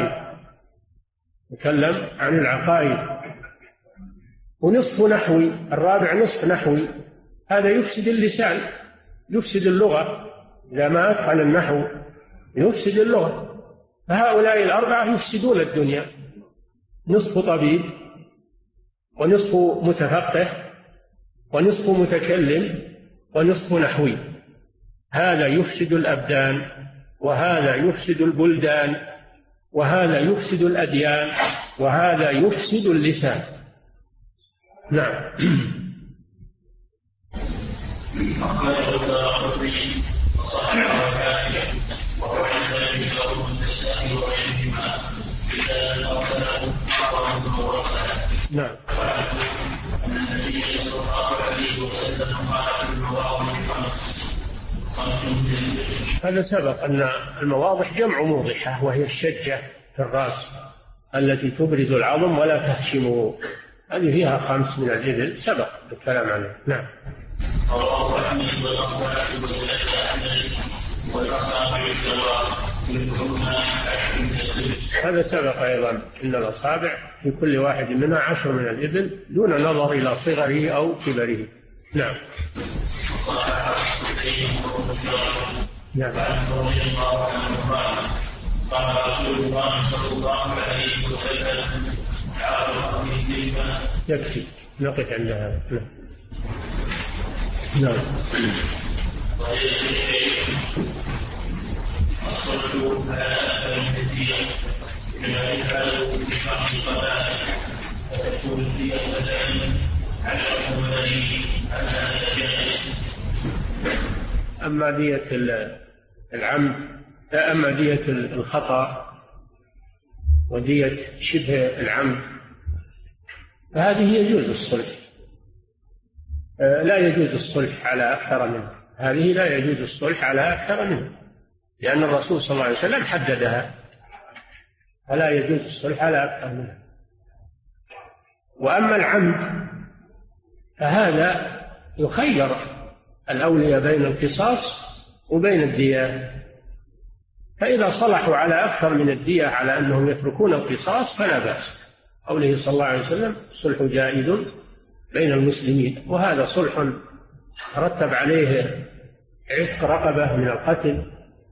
العقائد. ونصف نحوي، الرابع نصف نحوي، هذا يفسد اللسان، يفسد اللغة، إذا ما أتقن النحو يفسد اللغة. فهؤلاء الأربعة يفسدون الدنيا: نصف طبيب، ونصف متفقه، ونصف متكلم، ونصف نحوي. هذا يفسد الأبدان، وهذا يفسد البلدان، وهذا يفسد الأديان، وهذا يفسد اللسان. نعم. نعم. هذا سبق أن المواضح جمع موضحة، وهي الشجة في الرأس التي تبرز العظم ولا تهشمه، هذه فيها 5 من الإبل، سبق الكلام عنه. نعم. هذا سبق أيضا أن الأصابع في كل واحد منها 10 من الإبل دون نظر إلى صغره أو كبره. نعم. نعم. قال رسول الله صلى الله عليه وسلم: يكفي نقف عند هذا. نعم. الصلح على أثر الدين بما يفعل بشرط القبائل، فتكون الدين مثلا 10 ملايين على هذا الجائز. أما دية العمد، أما دية الخطأ ودية شبه العمد فهذه يجوز الصلح، لا يجوز الصلح على أكثر منه، هذه لا يجوز الصلح على أكثر منه، لأن الرسول صلى الله عليه وسلم حددها، فلا يجوز الصلح على أكثر منه. وأما العمد فهذا يخير الأولياء بين القصاص وبين الدية، فإذا صلحوا على أكثر من الدية على أنهم يتركون القصاص فلا بأس. قوله صلى الله عليه وسلم: الصلح جائز بين المسلمين، وهذا صلح رتب عليه عتق رقبة من القتل،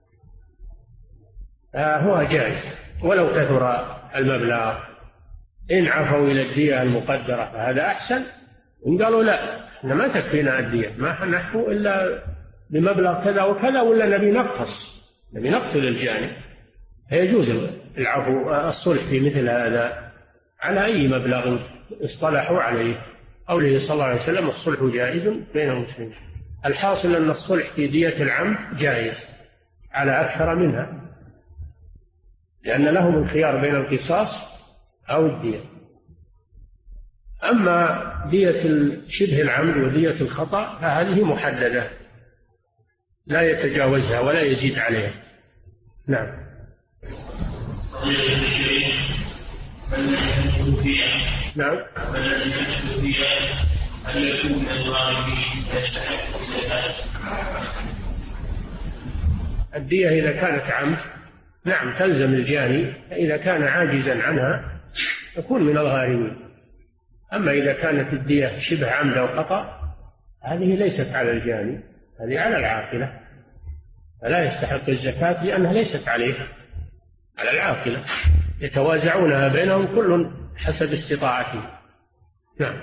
هو جائز ولو كثر المبلغ. إن عفوا إلى الدية المقدرة فهذا أحسن، إن قالوا لا إحنا ما تكفينا الدية، ما نحكو إلا بمبلغ كذا وكذا، ولا نبي نقتل الجاني، فيجوز العفو الصلح في مثل هذا على أي مبلغ اصطلحوا عليه. قوله صلى الله عليه وسلم: الصلح جائز بين المسلمين. الحاصل أن الصلح في دية العمد جائز على أكثر منها، لأن لهم الخيار بين القصاص أو الدية. أما دية شبه العمد ودية الخطأ فهذه محددة لا يتجاوزها ولا يزيد عليها، نعم. نعم. هل يكون من الغالبين يستحق الزكاة؟ الدية إذا كانت عمد نعم تلزم الجاني، فإذا كان عاجزا عنها تكون من الغارمين. أما إذا كانت الدية شبه عمد أو خطأ هذه ليست على الجاني، هذه على العاقلة، فلا يستحق الزكاة لأنها ليست عليه، على العاقلة، يتوازعونها بينهم كل حسب استطاعته. نعم.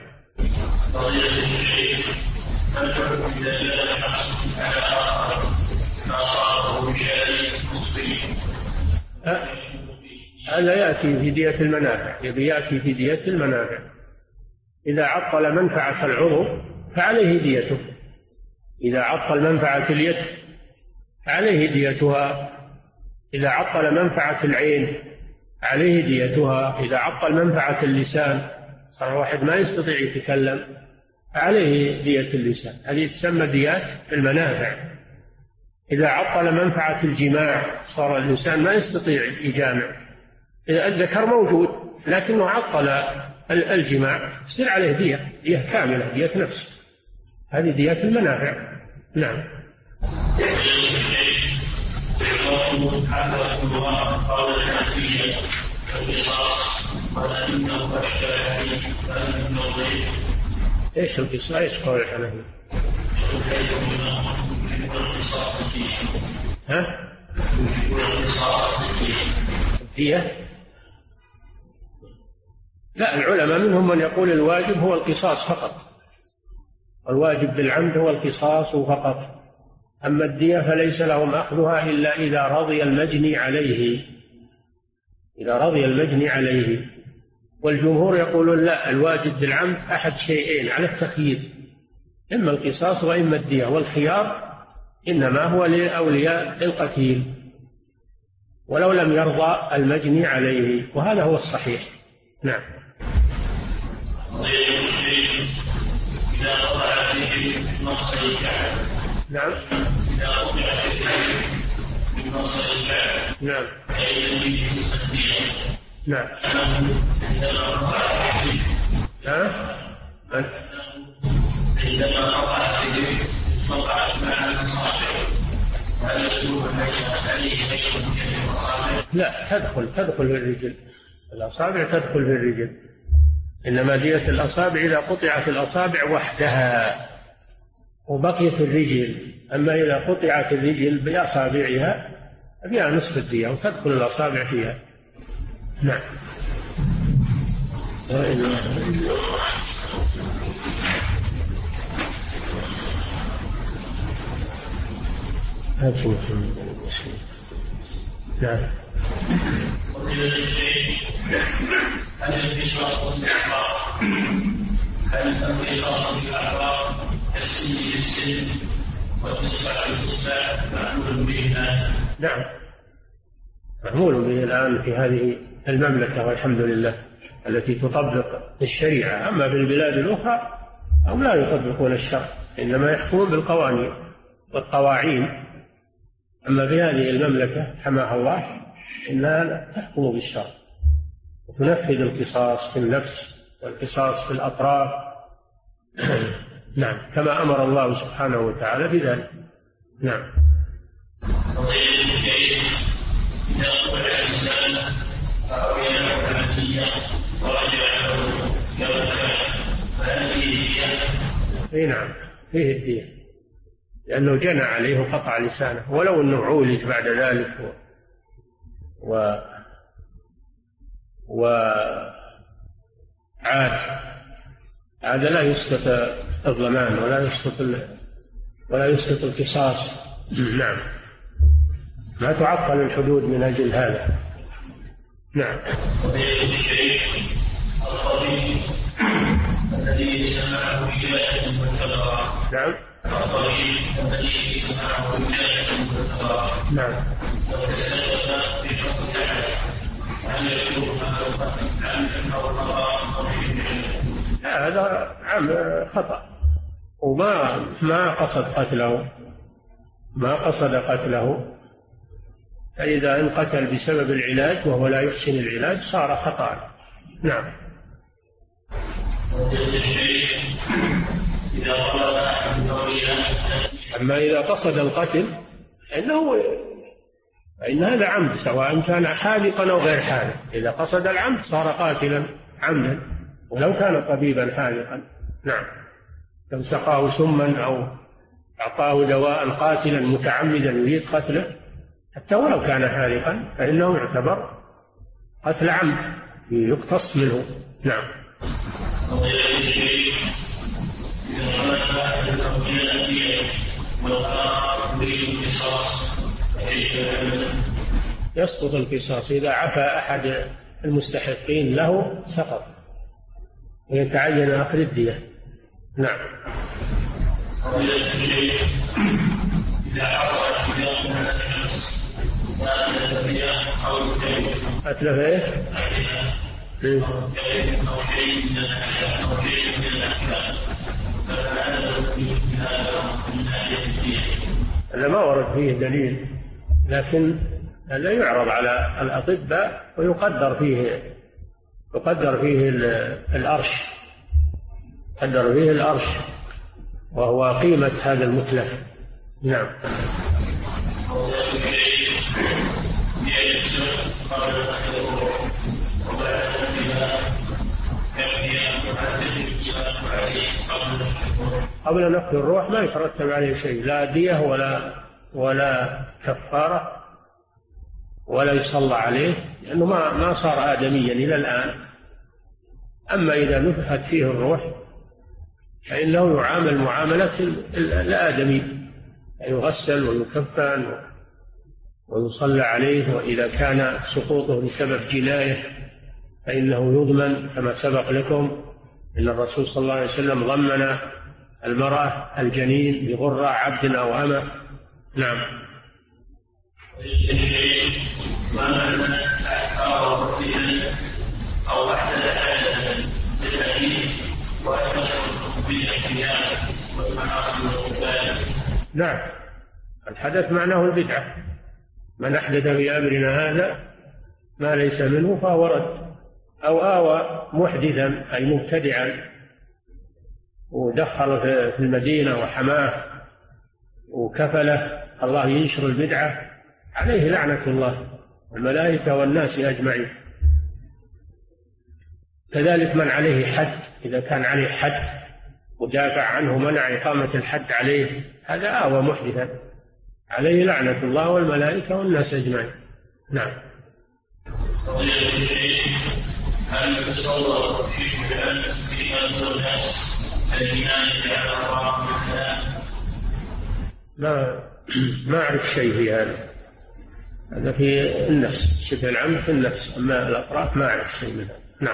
هذا يأتي في دية المنافع، يأتي في دية المنافع. إذا عطل منفعة العضو فعليه ديته، إذا عطل منفعة اليد عليه ديتها، إذا عطل منفعة العين عليه ديتها، إذا عطل منفعة اللسان صار واحد ما يستطيع يتكلم عليه دية اللسان، هذه تسمى ديات المنافع. إذا عطل منفعة الجماع صار الإنسان ما يستطيع يجامع، إذا الذكر موجود لكنه عطل الجماع يصير عليه دية كاملة، دية نفس، هذه ديات المنافع. نعم. ايش القصاص؟ ايش قول الحنفية؟ ها؟ الدية؟ لا، العلماء منهم من يقول الواجب هو القصاص فقط، الواجب بالعمد هو القصاص فقط، أما الدية فليس لهم أخذها إلا إذا رضي المجني عليه، إذا رضي المجني عليه. والجمهور يقولون لا، الواجب بالعمد أحد شيئين على التخيير، إما القصاص وإما الدية، والخيار إنما هو لأولياء القتيل ولو لم يرضى المجني عليه، وهذا هو الصحيح. نعم. نعم. نعم. نعم. لا، تدخل في الرجل، الأصابع تدخل في الرجل، إنما دية الأصابع إذا قطعت الأصابع وحدها وبقيت الرجل، أما إذا قطعت الرجل بأصابعها فيها نصف الدية وتدخل الأصابع فيها. نعم. نعم. هل الانتصار بالأعراض كالسن بالسن والإصبع بالإصبع معمول به الآن؟ نعم، معمول به الآن في هذه المملكة والحمد لله التي تطبق الشريعة. أما في البلاد الأخرى هم لا يطبقون الشرع، إنما يحكمون بالقوانين والقواعين. أما في هذه المملكة حماها الله إنها تحكم بالشرع وتنفذ القصاص في النفس والقصاص في الأطراف. نعم، كما أمر الله سبحانه وتعالى بذلك. نعم. اي نعم، فيه الدية لأنه جنى عليه وقطع لسانه، ولو أنه عولج بعد ذلك وعاد، هذا لا يسقط الضمان ولا يسقط القصاص. نعم، ما تعطل الحدود من أجل هذا. نعم. الذي سمعه ولاية والكبرى. نعم. الذي سمعه ولاية والكبرى. نعم. وتسلم في حكم هل يكون هذا عام خطأ وما قصد قتله، ما قصد قتله، فإذا انقتل بسبب العلاج وهو لا يحسن العلاج صار خطأ. نعم. أما إذا قصد القتل فإن هذا عمد، سواء كان حاذقا أو غير حاذق. إذا قصد العمد صار قاتلا عمدا ولو كان طبيبا حاذقا. نعم. لو سقاه سما أو أعطاه دواء قاتلا متعمدا يريد قتله حتى ولو كان حاذقا فإنه يعتبر قتل عمد يقتص منه. نعم. يسقط القصاص إذا عفى أحد المستحقين له سقط ويتعين أخذ الدية. نعم. أتلف إيه؟ هذا ما ورد فيه دليل، لكن هذا يعرض على الأطباء ويقدر فيه الأرش، قدر فيه الأرش وهو قيمة هذا المتلف. نعم. قبل نفخ الروح ما يترتب عليه شيء، لا دية ولا كفارة ولا يصلى عليه، لأنه ما صار آدميا إلى الآن. أما إذا نفخت فيه الروح فإنه يعامل معاملة الآدمي، يغسل ويكفن ويصلى عليه، وإذا كان سقوطه بسبب جناية فإنه يضمن كما سبق لكم إن الرسول صلى الله عليه وسلم ضمن المرأة الجنين بغرة عبد أو أمة. نعم. أو أحدث حدثا بالحديث وأشبه بالاحتيال والمعاصي والقبال. نعم. الحدث معناه البدعة، من أحدث في أمرنا هذا ما ليس منه فهو رد، أو آوى محدثا أي مبتدعا ودخل في المدينة وحماه وكفله، الله ينشر البدعة عليه لعنة الله والملائكة والناس أجمعين. كذلك من عليه حد، إذا كان عليه حد ودافع عنه منع إقامة الحد عليه، هذا آوى محدثا عليه لعنة الله والملائكة والناس أجمعين. نعم. هل تصور في الناس الإيمان على الله؟ ما أعرف شيء في هذا في النفس، شبه العمد في النفس، أما الأطراف ما أعرف شيء منها. نعم.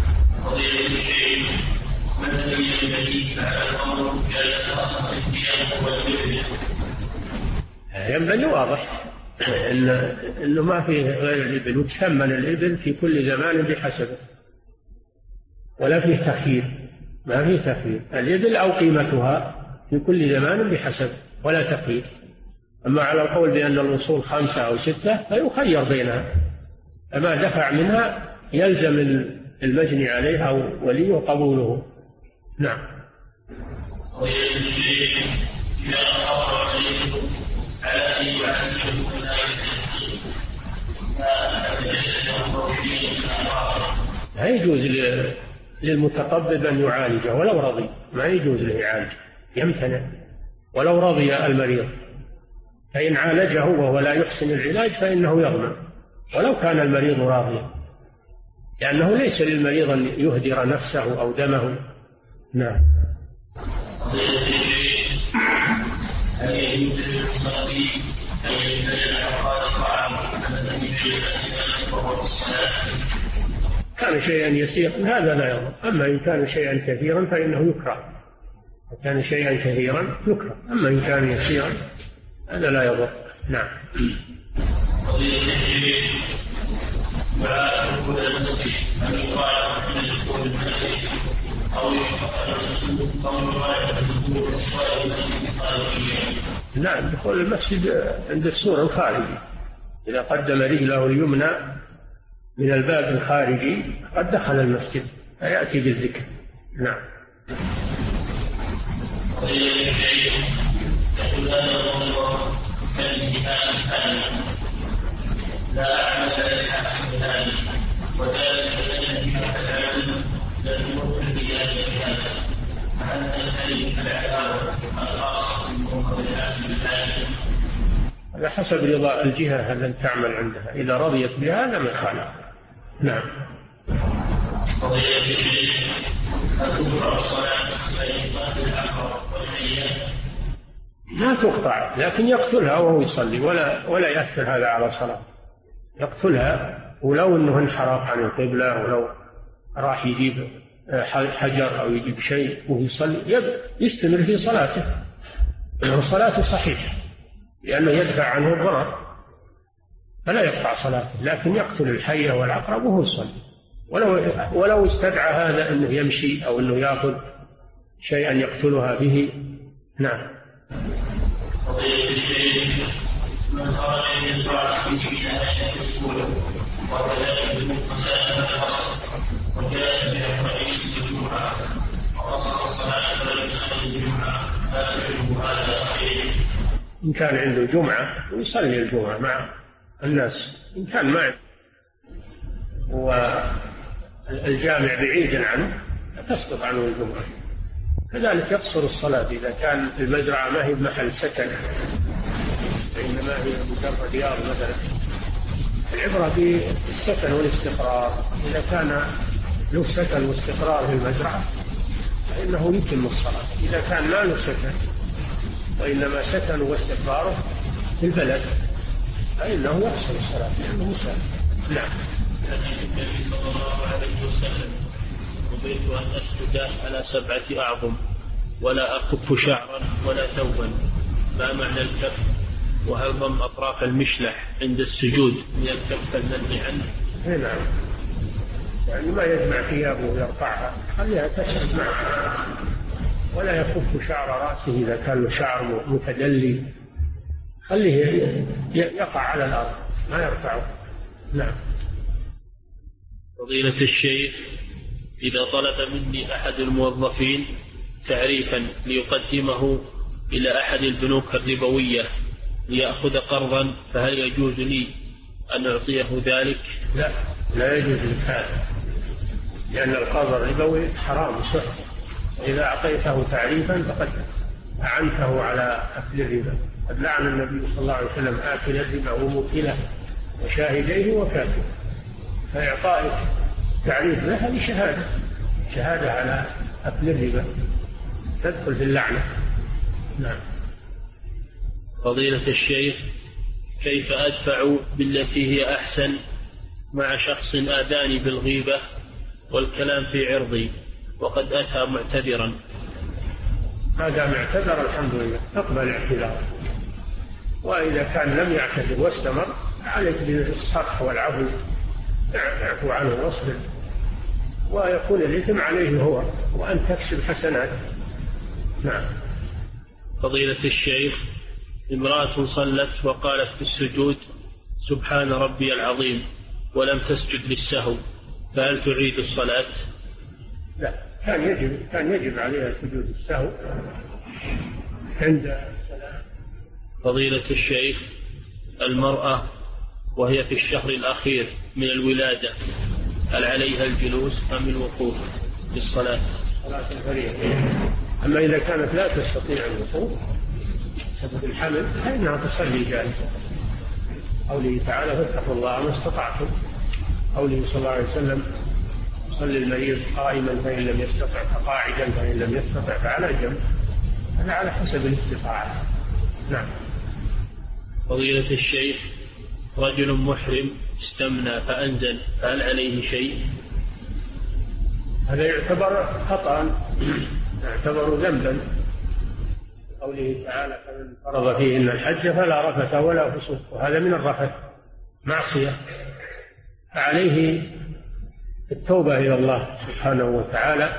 ينبغي واضح إنه ما فيه غير الإبل، وتثمن الإبل في كل زمان بحسبه، ولا فيه تخيير، ما فيه تخيير، الإبل أو قيمتها في كل زمان بحسبه ولا تخيير. أما على القول بأن الوصول 5 أو 6 فيخير بينها، أما دفع منها يلزم المجني عليها أو وليه قبوله. نعم. لا يجوز للمتطبب أن يعالجه ولو رضي، ما يجوز له يعالج، يمتنع ولو رضي المريض، فإن عالجه وهو لا يحسن العلاج فإنه يضمن ولو كان المريض راضيا، لأنه ليس للمريض أن يهدر نفسه أو دمه. نعم. كان شيئا يسيرا هذا لا يضر، أما إن كان شيئا كثيرا فإنه يكره، كان شيئا كثيرا يكره، أما إن كان يسيرا هذا لا يضر. نعم. نعم، دخول المسجد عند السور الخارجي إذا قدم رجله اليمنى من الباب الخارجي قد دخل المسجد فيأتي بالذكر. نعم. لا أعمل للحسن ثاني وذلك الذي يتعلم للموت بهذه الحاسة فهل تستلم العداوة الخاصة منكم بالحسن الثاني؟ على حسب رضا الجهة التي تعمل عندها، إذا رضيت بها لم يخالف. نعم. قضية الشيخ هل تقطع الصلاة بين قتل العقرب والحية؟ لا تقطع، لكن يقتلها وهو يصلي ولا يأثر هذا على صلاة. يقتلها ولو أنه انحرف عن القبلة، ولو راح يجيب حجر أو يجيب شيء وهو يصلي يستمر في صلاته، صلاته صحيحة لأنه يدفع عنه الضرر، فلا يقطع صلاته، لكن يقتل الحية والعقرب وهو يصلي، ولو استدعى هذا أنه يمشي أو أنه يأخذ شيئا يقتلها به. نعم. قضية الشيء من خرج من الطاعة في نهاية الأسبوع وكذلك المساء الخاص وجلس برئيس الجمعة وقصر الصلاة ولم يصلي الجمعة هذا صحيح؟ إن كان عنده جمعة ويصلي الجمعة مع الناس، إن كان معه والجامع بعيد عنه تسقط عنه الجمعة. كذلك يقصر الصلاة إذا كان المزرعة ما هي محل سكن، إنما هي مجرد ديار مثلا. العبرة بالسكن والاستقرار، إذا كان له سكن واستقرار في المزرعة فإنه يتم الصلاة. إذا كان ما له سكن وإنما سكن واستقراره في البلد فإنه يقصر الصلاة لأنه مسافر. نعم. النبي صلى الله عليه وسلم أمرت أن أسجد على 7 أعظم ولا أكف شعرا ولا ثوبا، ما معنى الكف؟ وهل ضم أطراف المشلح عند السجود من الكف المنهي عنه؟ نعم، يعني ما يجمع ثيابه ويرفعها، خليها تسجد معه، ولا يكف شعر رأسه إذا كان له شعر متدلي، خليه يقع على الأرض ما يرفعه. نعم. فضيلة الشيخ، إذا طلب مني أحد الموظفين تعريفا ليقدمه إلى أحد البنوك الربوية ليأخذ قرضا، فهل يجوز لي أن أعطيه ذلك؟ لا يجوز لك هذا، لأن القرض الربوي حرام وسحر، إذا أعطيته تعريفا فقد أعنته على أكل الربا. قد لعن النبي صلى الله عليه وسلم آكل الربا وموكله وشاهديه وكاتبه، فإعطائك تعريف له هذه شهادة على أكل الربا، تدخل في اللعنة. نعم. فضيلة الشيخ، كيف أدفع بالتي هي أحسن مع شخص آذاني بالغيبة والكلام في عرضي وقد أتى معتذرا؟ هذا معتذر الحمد لله، تقبل اعتذاره، وإذا كان لم يعتذر واستمر عليك بالإصحاح والعفو، اعفو عنه واصبر، ويكون الإثم عليه هو وأن تكسب حسنات. نعم. فضيلة الشيخ، امرأة صلت وقالت في السجود سبحان ربي العظيم ولم تسجد للسهو، فهل تعيد الصلاة؟ لا، كان يجب عليها سجود السهو عند الصلاة. فضيلة الشيخ، المرأة وهي في الشهر الأخير من الولادة هل عليها الجلوس أم الوقوف للصلاة؟ صلاة الفريضة. أما إذا كانت لا تستطيع الوقوف بسبب الحمل فإنها تصلي جالسة. قوله تعالى فاتقوا الله ما استطعتم، قوله صلى الله عليه وسلم صلي المريض قائما فإن لم يستطع فقاعدا فإن لم يستطع فعلى جنب، هذا على حسب الاستطاعة. نعم. فضيلة الشيخ، رجل محرم استمنى فأنزل، فهل عليه شيء؟ هذا يعتبر خطأ، يعتبر ذنبا. قوله تعالى فمن فرض فيهن الحج فلا رفث ولا فسوق، وهذا من الرفث معصية، فعليه التوبة إلى الله سبحانه وتعالى،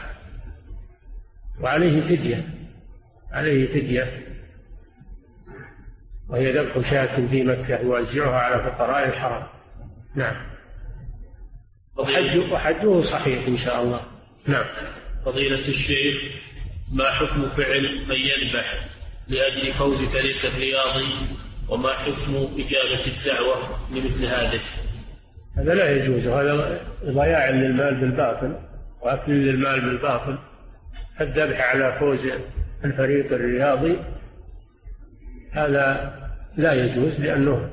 وعليه فدية، وهي ذبح شاة في مكة يوزعها على فقراء الحرم. نعم. وحجه صحيح إن شاء الله. نعم. فضيلة الشيخ، ما حكم فعل من يذبح لأجل فوز فريق الرياضي، وما حكم إجابة الدعوة لمثل هذا؟ هذا لا يجوز، هذا ضياع للمال بالباطل وأكل للمال بالباطل. الذبح على فوز الفريق الرياضي هذا لا يجوز، لأنه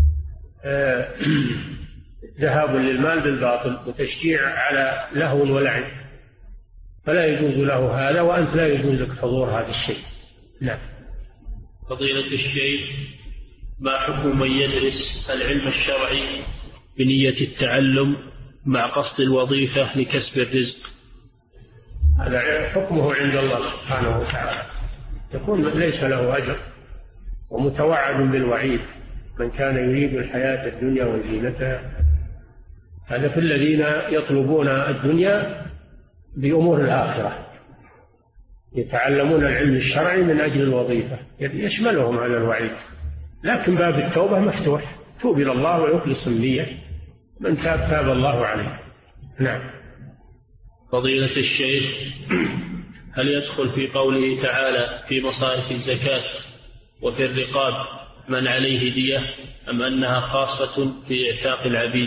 ذهاب للمال بالباطل وتشجيع على لهو ولعب، فلا يجوز له هذا، وأنت لا يجوز لك حضور هذا الشيء. نعم. فضيلة الشيخ، ما حكم من يدرس العلم الشرعي بنية التعلم مع قصد الوظيفة لكسب الرزق؟ هذا حكمه عند الله سبحانه وتعالى، يكون ليس له أجر ومتوعد بالوعيد. من كان يريد الحياة الدنيا وزينتها، هذا في الذين يطلبون الدنيا بأمور الآخرة، يتعلمون العلم الشرعي من أجل الوظيفة، يشملهم هذا الوعيد. لكن باب التوبة مفتوح، توب إلى الله ويخلص النية، من تاب تاب الله عليه. نعم. فضيلة الشيخ، هل يدخل في قوله تعالى في مصارف الزكاة وفي الرقاب من عليه دية، أم أنها خاصة في إعتاق العبيد؟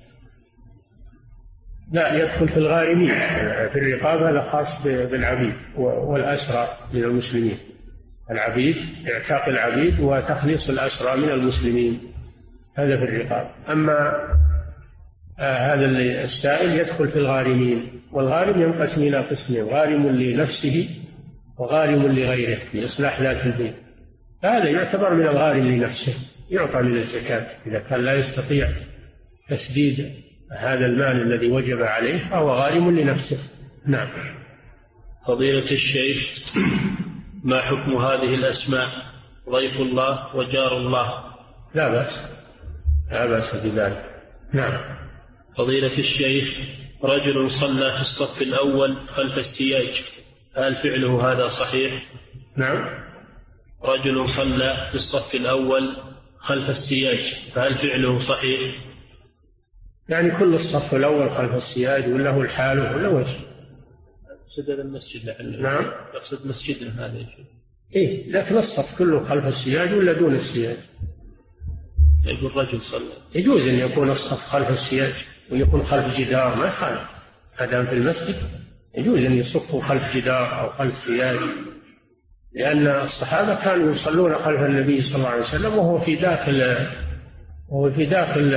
لا، يدخل في الغارمين. في الرقاب هذا خاص بالعبيد والأسرى من المسلمين. العبيد، إعتاق العبيد وتخليص الأسرى من المسلمين، هذا في الرقاب. أما هذا السائل يدخل في الغارمين، والغارم ينقسم إلى قسمين: غارم لنفسه وغارم لغيره لإصلاح ذات البين. هذا يعتبر من الغارم لنفسه، يعطى من الزكاة إذا كان لا يستطيع تسديد هذا المال الذي وجب عليه، فهو غارم لنفسه. نعم. فضيلة الشيخ، ما حكم هذه الأسماء: ضيف الله وجار الله؟ لا بأس، لا بأس بذلك. نعم. فضيلة الشيخ، رجل صلى في الصف الأول خلف السياج، هل فعله هذا صحيح؟ نعم. رجل صلى في الصف الأول خلف السياج، فهل فعله صحيح؟ يعني كل الصف الأول خلف السياج وله الحال ولا وش؟ يقصد المسجد لعله. نعم. يقصد مسجدنا هذا يا شيخ. إيه، لكن الصف كله خلف السياج ولا دون السياج؟ يقول رجل صلى. يجوز أن يكون الصف خلف السياج ويكون خلف جدار، ما يخالف، ما دام في المسجد يجوز أن يصفوا خلف جدار أو خلف سياج، لأن الصحابة كانوا يصلون خلف النبي صلى الله عليه وسلم وهو في داخل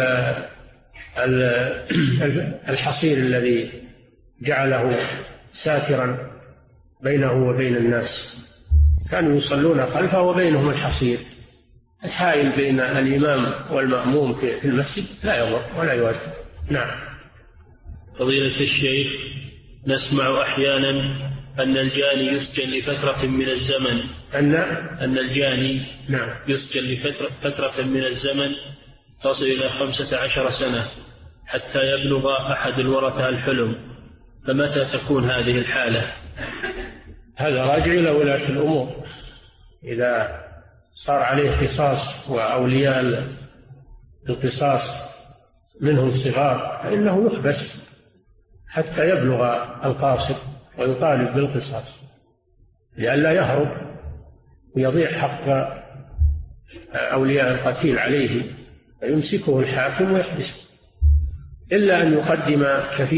الحصير الذي جعله ساترا بينه وبين الناس، كانوا يصلون خلفه وبينهم الحصير. الحائل بين الإمام والمأموم في المسجد لا يضر ولا يؤثر. نعم. فضيلة الشيخ، نسمع أحيانا أن الجاني يسجن لفترة من الزمن، أن الجاني نعم يسجن لفترة من الزمن تصل إلى 15 سنة حتى يبلغ أحد الورثة الحلم، فمتى تكون هذه الحالة؟ هذا راجع إلى ولاة الأمور، إذا صار عليه قصاص وأولياء القصاص منهم صغار فإنه يحبس حتى يبلغ القاصد ويطالب بالقصاص لئلا يهرب ويضيع حق أولياء القتيل عليه، فيمسكه الحاكم ويحبسه، إلا أن يقدم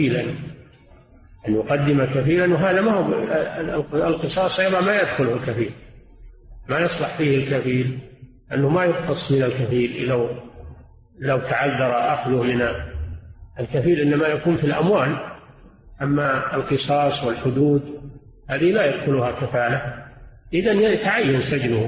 كفيلا، وهذا ما هو القصاص أيضا ما يدخله الكفيل، ما يصلح فيه الكفيل، أنه ما يقتص من الكفيل لو تعذر أخذه من الكفيل، إنما يكون في الأموال. أما القصاص والحدود هذه لا يدخلها كفالة، إذن يتعين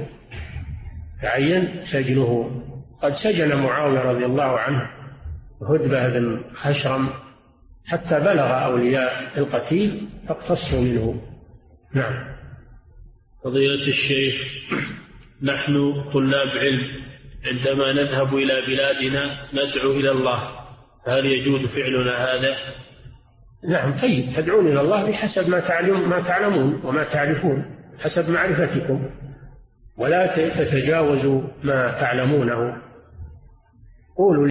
سجنه. قد سجن معاوية رضي الله عنه هدبة بن خشرم حتى بلغ أولياء القتيل فاقتصوا منه. نعم. فضيلة الشيخ، نحن طلاب علم عندما نذهب إلى بلادنا ندعو إلى الله، فهل يجوز فعلنا هذا؟ نعم. طيب، تدعون إلى الله بحسب ما تعلمون وما تعرفون، حسب معرفتكم، ولا تتجاوزوا ما تعلمونه. قولوا